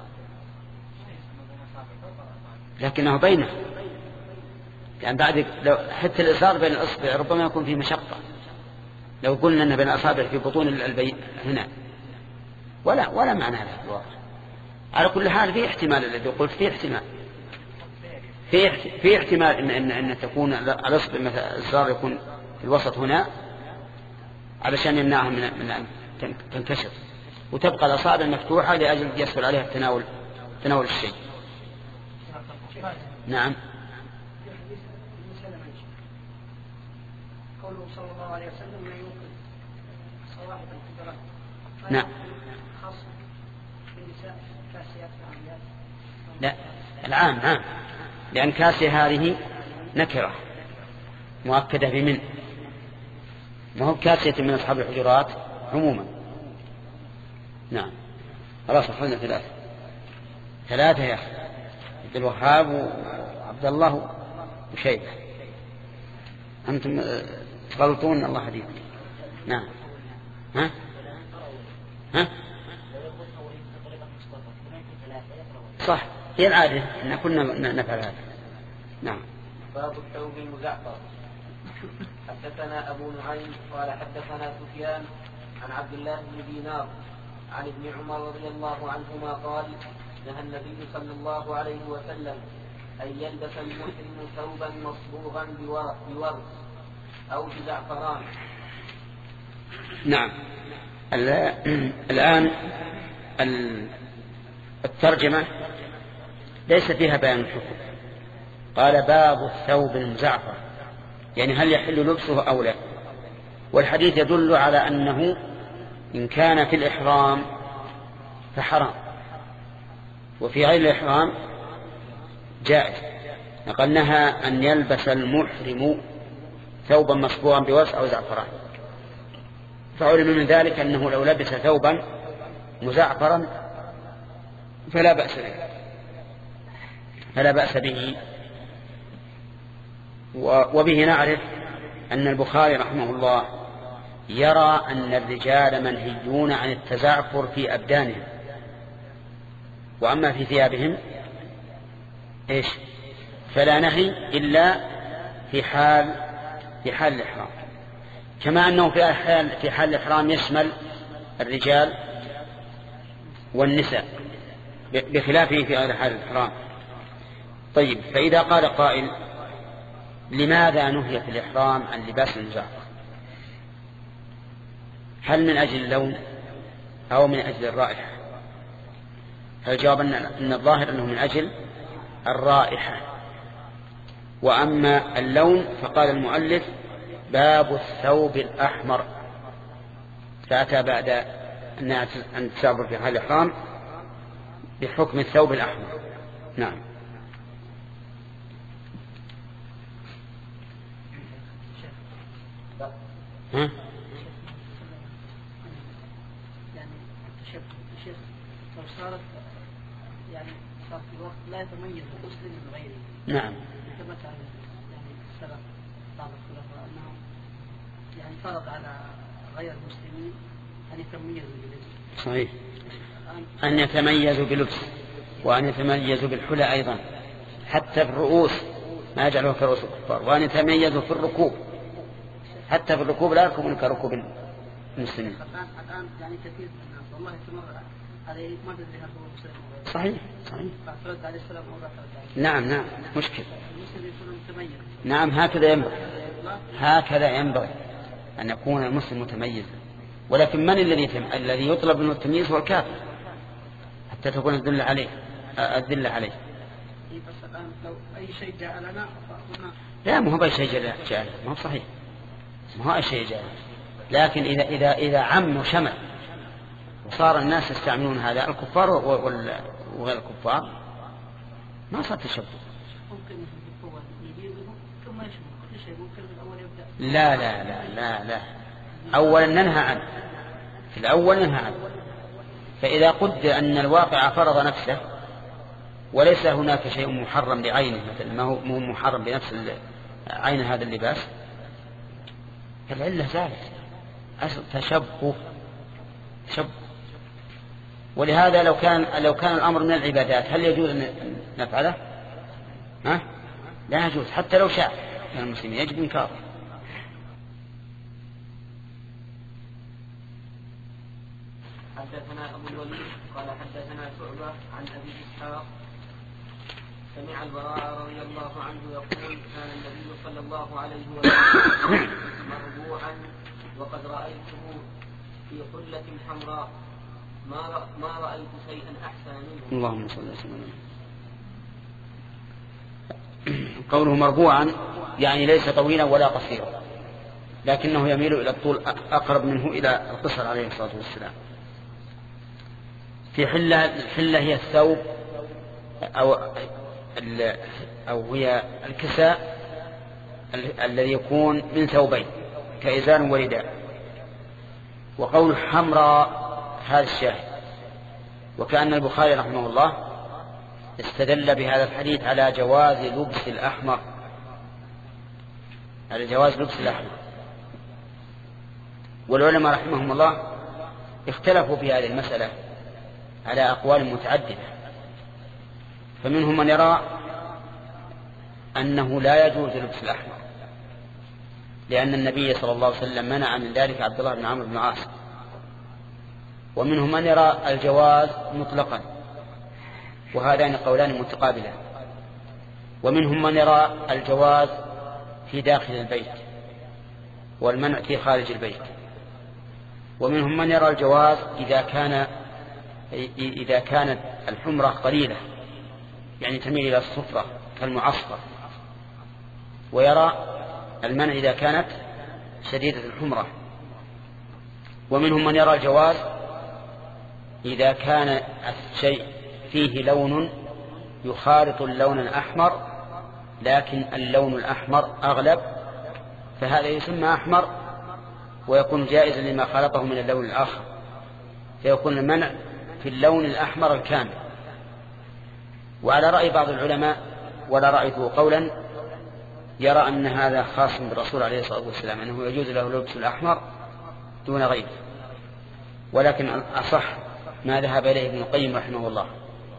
لكنه بينه، يعني بعد لو حتى الإصرار بين الأصبع ربما يكون فيه مشقة. لو قلنا أن بين الأصابع في بطون البيت هنا ولا ولا معنى له الواقع. على كل حال في احتمال الذي قلت فيه احتمال في في احتمال ان ان, إن تكون الاصبع مثلا الزرار يكون في الوسط هنا علشان يمنعها من من ان تنكشف، وتبقى الاصابع مفتوحه لاجل يسهل عليها التناول تناول الشيء. نعم. قوله صلى الله عليه وسلم لا يمكن صواحب الحجرات. نعم. لا العام عام، لأن كاسية هذه نكرة مؤكدة بمن، ما هو كاسية من أصحاب الحجرات عموما. نعم. خلاص أخذنا ثلاثة ثلاثة يا أخي، عبد الوهاب وعبد الله وشيبة. أنتم غلطون الله هديكم. نعم. ها ها صح، هي العادة أن كنا نفعل هذا. نعم. باب الثوب المزعفر. حدثنا أبو نعيم قال حدثنا سفيان عن عبد الله بن دينار عن ابن عمر رضي الله عنهما قال نهى النبي صلى الله عليه وسلم أن يلبس المحرم ثوبا مصبوغا بورد أو بزعفران. نعم. الآن الترجمة ليس فيها بيان الحكم. قال باب الثوب المزعفر، يعني هل يحل لبسه أو لا. والحديث يدل على أنه إن كان في الإحرام فحرام، وفي غير الإحرام جائز. قال نهى أن يلبس المحرم ثوبا مصبوغا بورس أو زعفران، فعلم من ذلك أنه لو لبس ثوبا مزعفرا فلا بأس به فلا بأس به. وبه نعرف أن البخاري رحمه الله يرى أن الرجال منهيون عن التزعفر في أبدانهم، وأما في ثيابهم إيش فلا نهي إلا في حال في حال الإحرام، كما أنه في حال في حال الإحرام يشمل الرجال والنساء بخلافه في غير حال الإحرام. طيب، فإذا قال قائل لماذا نهي في الإحرام عن لباس المزعفر؟ هل من أجل اللون أو من أجل الرائحة؟ فالجواب أن الظاهر أنه من أجل الرائحة. وأما اللون فقال المؤلف باب الثوب الأحمر، فأتى بعد أن تسافر في حال الإحرام بحكم الثوب الأحمر. نعم. ها؟ يعني الشيخ لو صارت يعني صار في وقت لا يتميز المسلم من غيره. نعم. كما كان يعني سبق بعض الخلفاء أنهم يعني فرض على غير المسلمين أن يتميزوا بلبس. صحيح. أن يتميزوا بلبس وأن يتميزوا بالحلى أيضا، حتى في الرؤوس ما يجعلوه كرؤوس الكفار، وأن يتميزوا في الركوب، حتى في الركوب لا يركبون كركوب المسلمين. الآن يعني كثير من الناس والله يستمر عليه ما تدري هل هو مسلم. صحيح صحيح. فرد عليه السلام ورد نعم نعم مشكلة. المسلم يكون متميز. نعم هكذا ينبغي، هكذا ينبغي أن يكون المسلم متميزا. ولكن من الذي تم... الذي يطلب منه التمييز هو الكافر حتى تكون الذلة عليه الذلة عليه. بس الآن لو أي شيء جاء لنا فقلنا لا، ما هو أي شيء جاء جاء ما هو صحيح، ما هو أي شيء جاء. لكن إذا إذا إذا عم وشمل وصار الناس يستعملون هذا الكفار وغير الكفار ما صار تشبه. ممكن القوة يجيبهم ثم يشبه كل شيء ممكن الأول يبدأ. لا لا لا لا لا أولا ننهى عنه، في الأول ننهى عنه. فإذا قدر أن الواقع فرض نفسه وليس هناك شيء محرم بعينه، مثل ما هو محرم بنفس عين هذا اللباس، فالعلة زالت، أصل تشبه تشبه. ولهذا لو كان لو كان الأمر من العبادات هل يجوز أن نفعله؟ ها؟ لا يجوز حتى لو شاء من المسلمين، يجب إنكاره. حدثنا أبو الوليد قال حدثنا شعبة عن أبي إسحاق سمع البراء رضي الله عنه يقول كان النبي صلى الله عليه وسلم مربوعا وقد رأيته في حلة حمراء ما ما رأيت شيئا أحسن منه. اللهم صل وسلم. قوله مربوعا يعني ليس طويلا ولا قصيرا، لكنه يميل إلى الطول أقرب منه إلى القصر عليه الصلاة والسلام. في حلة، الحلة هي الثوب أو أو هي الكساء الذي يكون من ثوبين كإزار ورداء. وقول حمراء هذا الشاهد. وكأن البخاري رحمه الله استدل بهذا الحديث على جواز لبس الأحمر، على جواز لبس الأحمر. والعلماء رحمهم الله اختلفوا في هذه المسألة على أقوال متعددة، فمنهم من يرى أنه لا يجوز لبس الأحمر لأن النبي صلى الله عليه وسلم منع من ذلك عبد الله بن عمرو بن العاص، ومنهم من يرى الجواز مطلقا، وهذان قولان متقابلان. ومنهم من يرى الجواز في داخل البيت والمنع في خارج البيت. ومنهم من يرى الجواز إذا كان إذا كانت الحمرة قليلة يعني تميل إلى الصفرة كالمعصفر، ويرى المنع إذا كانت شديدة الحمرة. ومنهم من يرى الجواز إذا كان الشيء فيه لون يخالط اللون الأحمر لكن اللون الأحمر أغلب، فهذا يسمى أحمر ويكون جائزا لما خالطه من اللون الآخر، فيكون المنع في اللون الأحمر الكامل. وعلى رأي بعض العلماء ولا رأيته قولا يرى أن هذا خاص بالرسول عليه الصلاة والسلام، أنه يجوز له لبس الأحمر دون غيره. ولكن أصح ما ذهب إليه ابن القيم رحمه الله،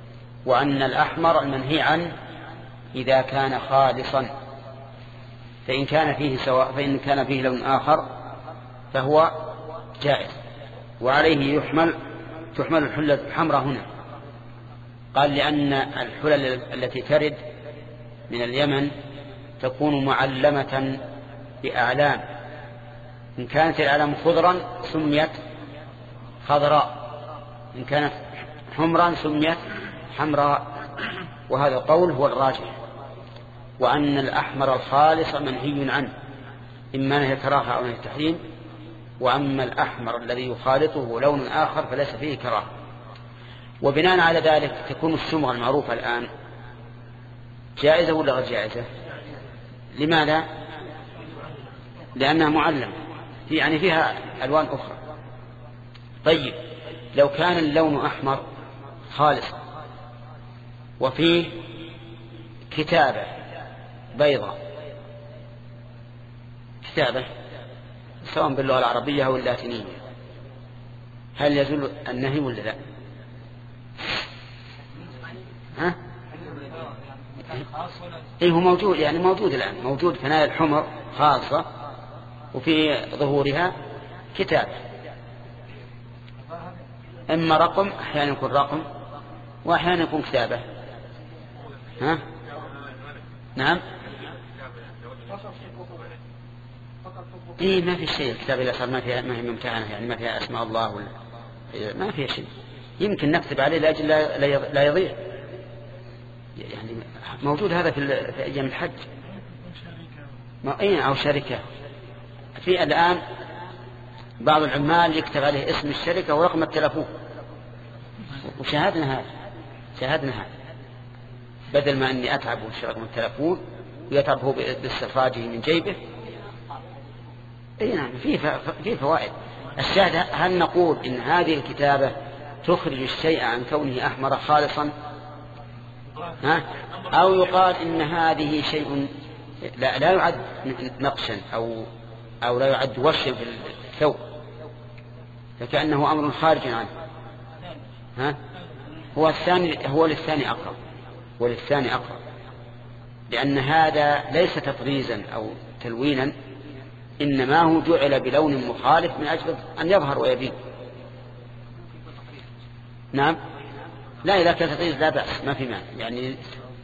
وأن الأحمر المنهي عنه إذا كان خالصا، فإن كان فيه سواء فإن كان فيه لون آخر فهو جائز. وعليه يحمل تحمل الحلة الحمراء هنا، قال لأن الحلل التي ترد من اليمن تكون معلمة بأعلام، إن كانت الأعلام خضرا سميت خضراء، إن كانت حمرا سميت حمراء، وهذا القول هو الراجح. وأن الأحمر الخالص منهي عنه، إما نهي كراهة أو نهي تحريم. وأما الأحمر الذي يخالطه لون آخر فليس فيه كراهة. وبناء على ذلك تكون الصمغة المعروفة الآن جائزة ولا غير جائزة؟ لماذا؟ لأنها معلمة يعني فيها ألوان أخرى. طيب لو كان اللون أحمر خالص وفيه كتابة بيضاء، كتابة سواء باللغة العربية أو اللاتينية، هل يزول النهي ولا لا؟ ها؟ إيه هو موجود، يعني موجود الآن، موجود فنايا الحمر خاصة وفي ظهورها كتاب، إما رقم أحيانا يكون رقم وأحيانا يكون كتابة. ها؟ نعم. إيه ما في شيء، الكتاب إذا صار ما فيها ما هي ممتحنة، يعني ما فيها أسماء الله ولا ما فيها شيء، يمكن نكتب عليه لأجل لا يضيع، يعني موجود هذا في, في أيام الحج ما أي أو شركة. في الآن بعض العمال يكتب عليه اسم الشركة ورقم التلفون، وشاهدنا هذا شاهدنا هذا بدل ما أني أتعب وش رقم التلفون ويتعب هو باستخراجه من جيبه. اي نعم في في فوائد. الشاهد هل نقول إن هذه الكتابة تخرج الشيء عن كونه أحمر خالصا، ها؟ أو يقال إن هذه شيء لا, لا يعد نقشا أو أو لا يعد وشا في الثوب، فكأنه أمر خارج عنه. ها؟ هو الثاني هو للثاني أقرب وللثاني أقرب، لأن هذا ليس تطريزا أو تلوينا، إنما هو جعل بلون مخالف من أجل أن يظهر ويبين. نعم. لا إذا كان تطريز لا بأس ما في مانع، يعني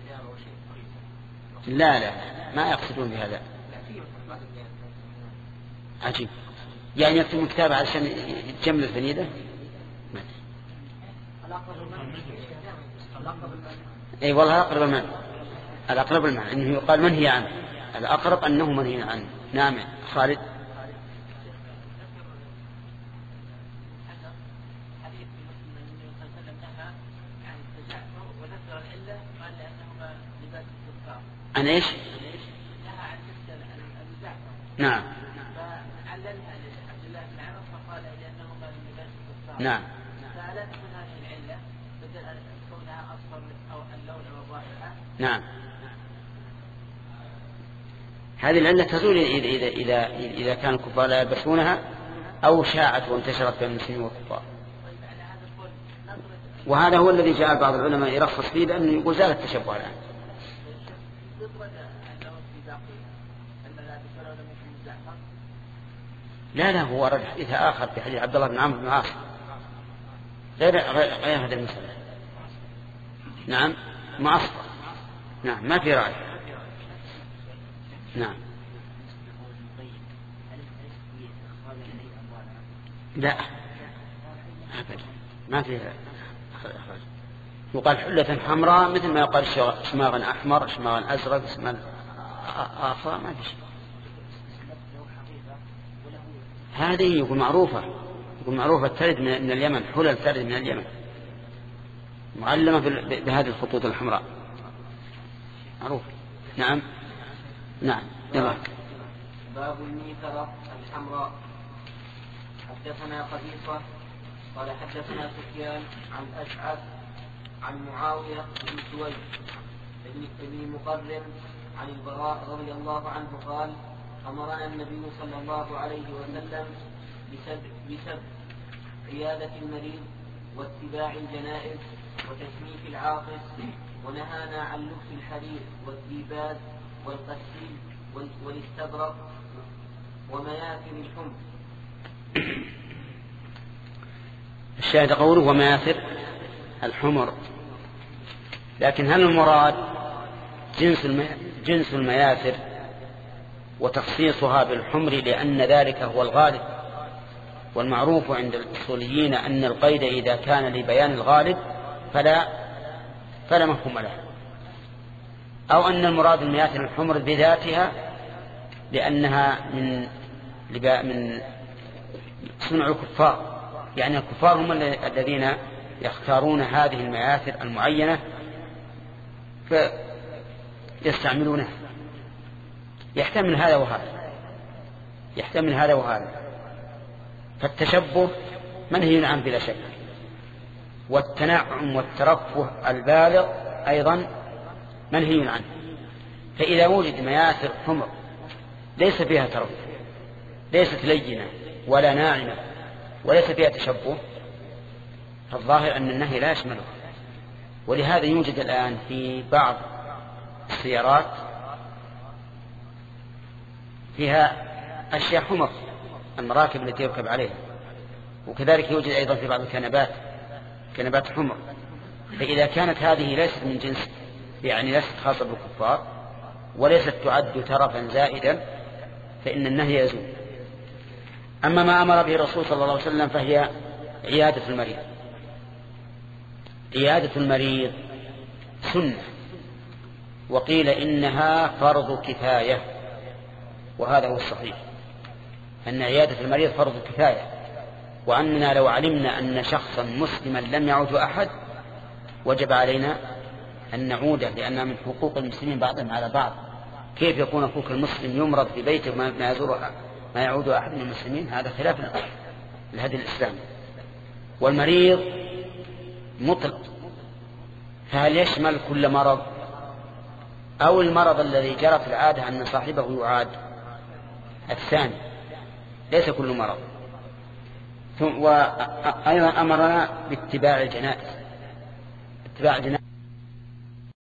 لا لا ما يقصدون بهذا. عجيب، يعني يكتبون كتاب علشان يجمل الفنيدة. اي والله اقرب المعنى، الاقرب المعنى انه يقال منهي عنه، الاقرب انه منهي عنه. نعم خالد. عن ايش؟ نعم نعم نعم. هذه العلة تزول إذا, إذا, إذا كان الكفار لا يلبسونها أو شاعت وانتشرت بين المسلمين والكفار. وهذا هو الذي جعل بعض العلماء يرخص فيه، لأنه يقول زال التشبه الآن. لا لا هو رد حديث آخر في حديث عبد الله بن عمرو بن العاص غير غير هذا المسألة. نعم معصفر. نعم ما في رأي. نعم لا أبدا ما في إخراج. يقال حلة حمراء مثل ما يقال شماغا أحمر شماغا أزرق شماغا آخر ما في شيء. هذه يقول معروفة يقول معروفة ترد من اليمن، حلل ترد من اليمن معلمة بهذه الخطوط الحمراء معروف. نعم نعم يلا. باب الميثرة الحمراء. حدثنا قبيصة قال حدثنا سفيان عن أشعث عن معاوية بن سويد بن مقرن عن البراء رضي الله عنه قال أمرنا النبي صلى الله عليه وسلم بسب بسب عيادة المريض واتباع الجنائز وتشميت العاطس، ونهانا عن لبس الحرير والديباج والقسيل والاستبرق ومياثر الحمر. الشاهد قوله ومياثر الحمر، لكن هل المراد جنس المي... جنس المياثر وتخصيصها بالحمر لأن ذلك هو الغالب؟ والمعروف عند الأصوليين أن القيد إذا كان لبيان الغالب فلا فلا مفهوم له، أو أن المراد المياثر الحمر بذاتها لأنها من من صنع الكفار، يعني الكفار هم الذين يختارون هذه المياثر المعينة فيستعملونها. يحتمل هذا وهذا، يحتمل هذا وهذا. فالتشبه منهي عنه بلا شك، والتنعم والترفه البالغ أيضا منهي عنه. فإذا وجد مياثر حمر ليس فيها ترفه، ليست لينة ولا ناعمة وليس فيها تشبه، فالظاهر أن النهي لا يشمله. ولهذا يوجد الآن في بعض السيارات فيها أشياء حمر، المراكب التي يركب عليها، وكذلك يوجد أيضا في بعض الكنبات كنبات حمر. فإذا كانت هذه ليست من جنس، يعني ليست خاصة بالكفار وليست تعد ترفا زائدا، فإن النهي يزول. أما ما أمر به الرسول صلى الله عليه وسلم فهي عيادة المريض. عيادة المريض سنة، وقيل إنها فرض كفاية، وهذا هو الصحيح، أن عيادة المريض فرض كفاية، وأننا لو علمنا أن شخصا مسلما لم يعود أحد وجب علينا أن نعوده، لأنها من حقوق المسلمين بعضهم على بعض. كيف يكون حقوق المسلم يمرض في بيته ما يزور ما يعود أحد من المسلمين؟ هذا خلاف الهدي الإسلامي. والمريض مطلق، فهل يشمل كل مرض أو المرض الذي جرت العادة أن صاحبه يعاد؟ الثاني، ليس كل مرض. وأيضا أمرنا باتباع الجنائز. اتباع الجنائز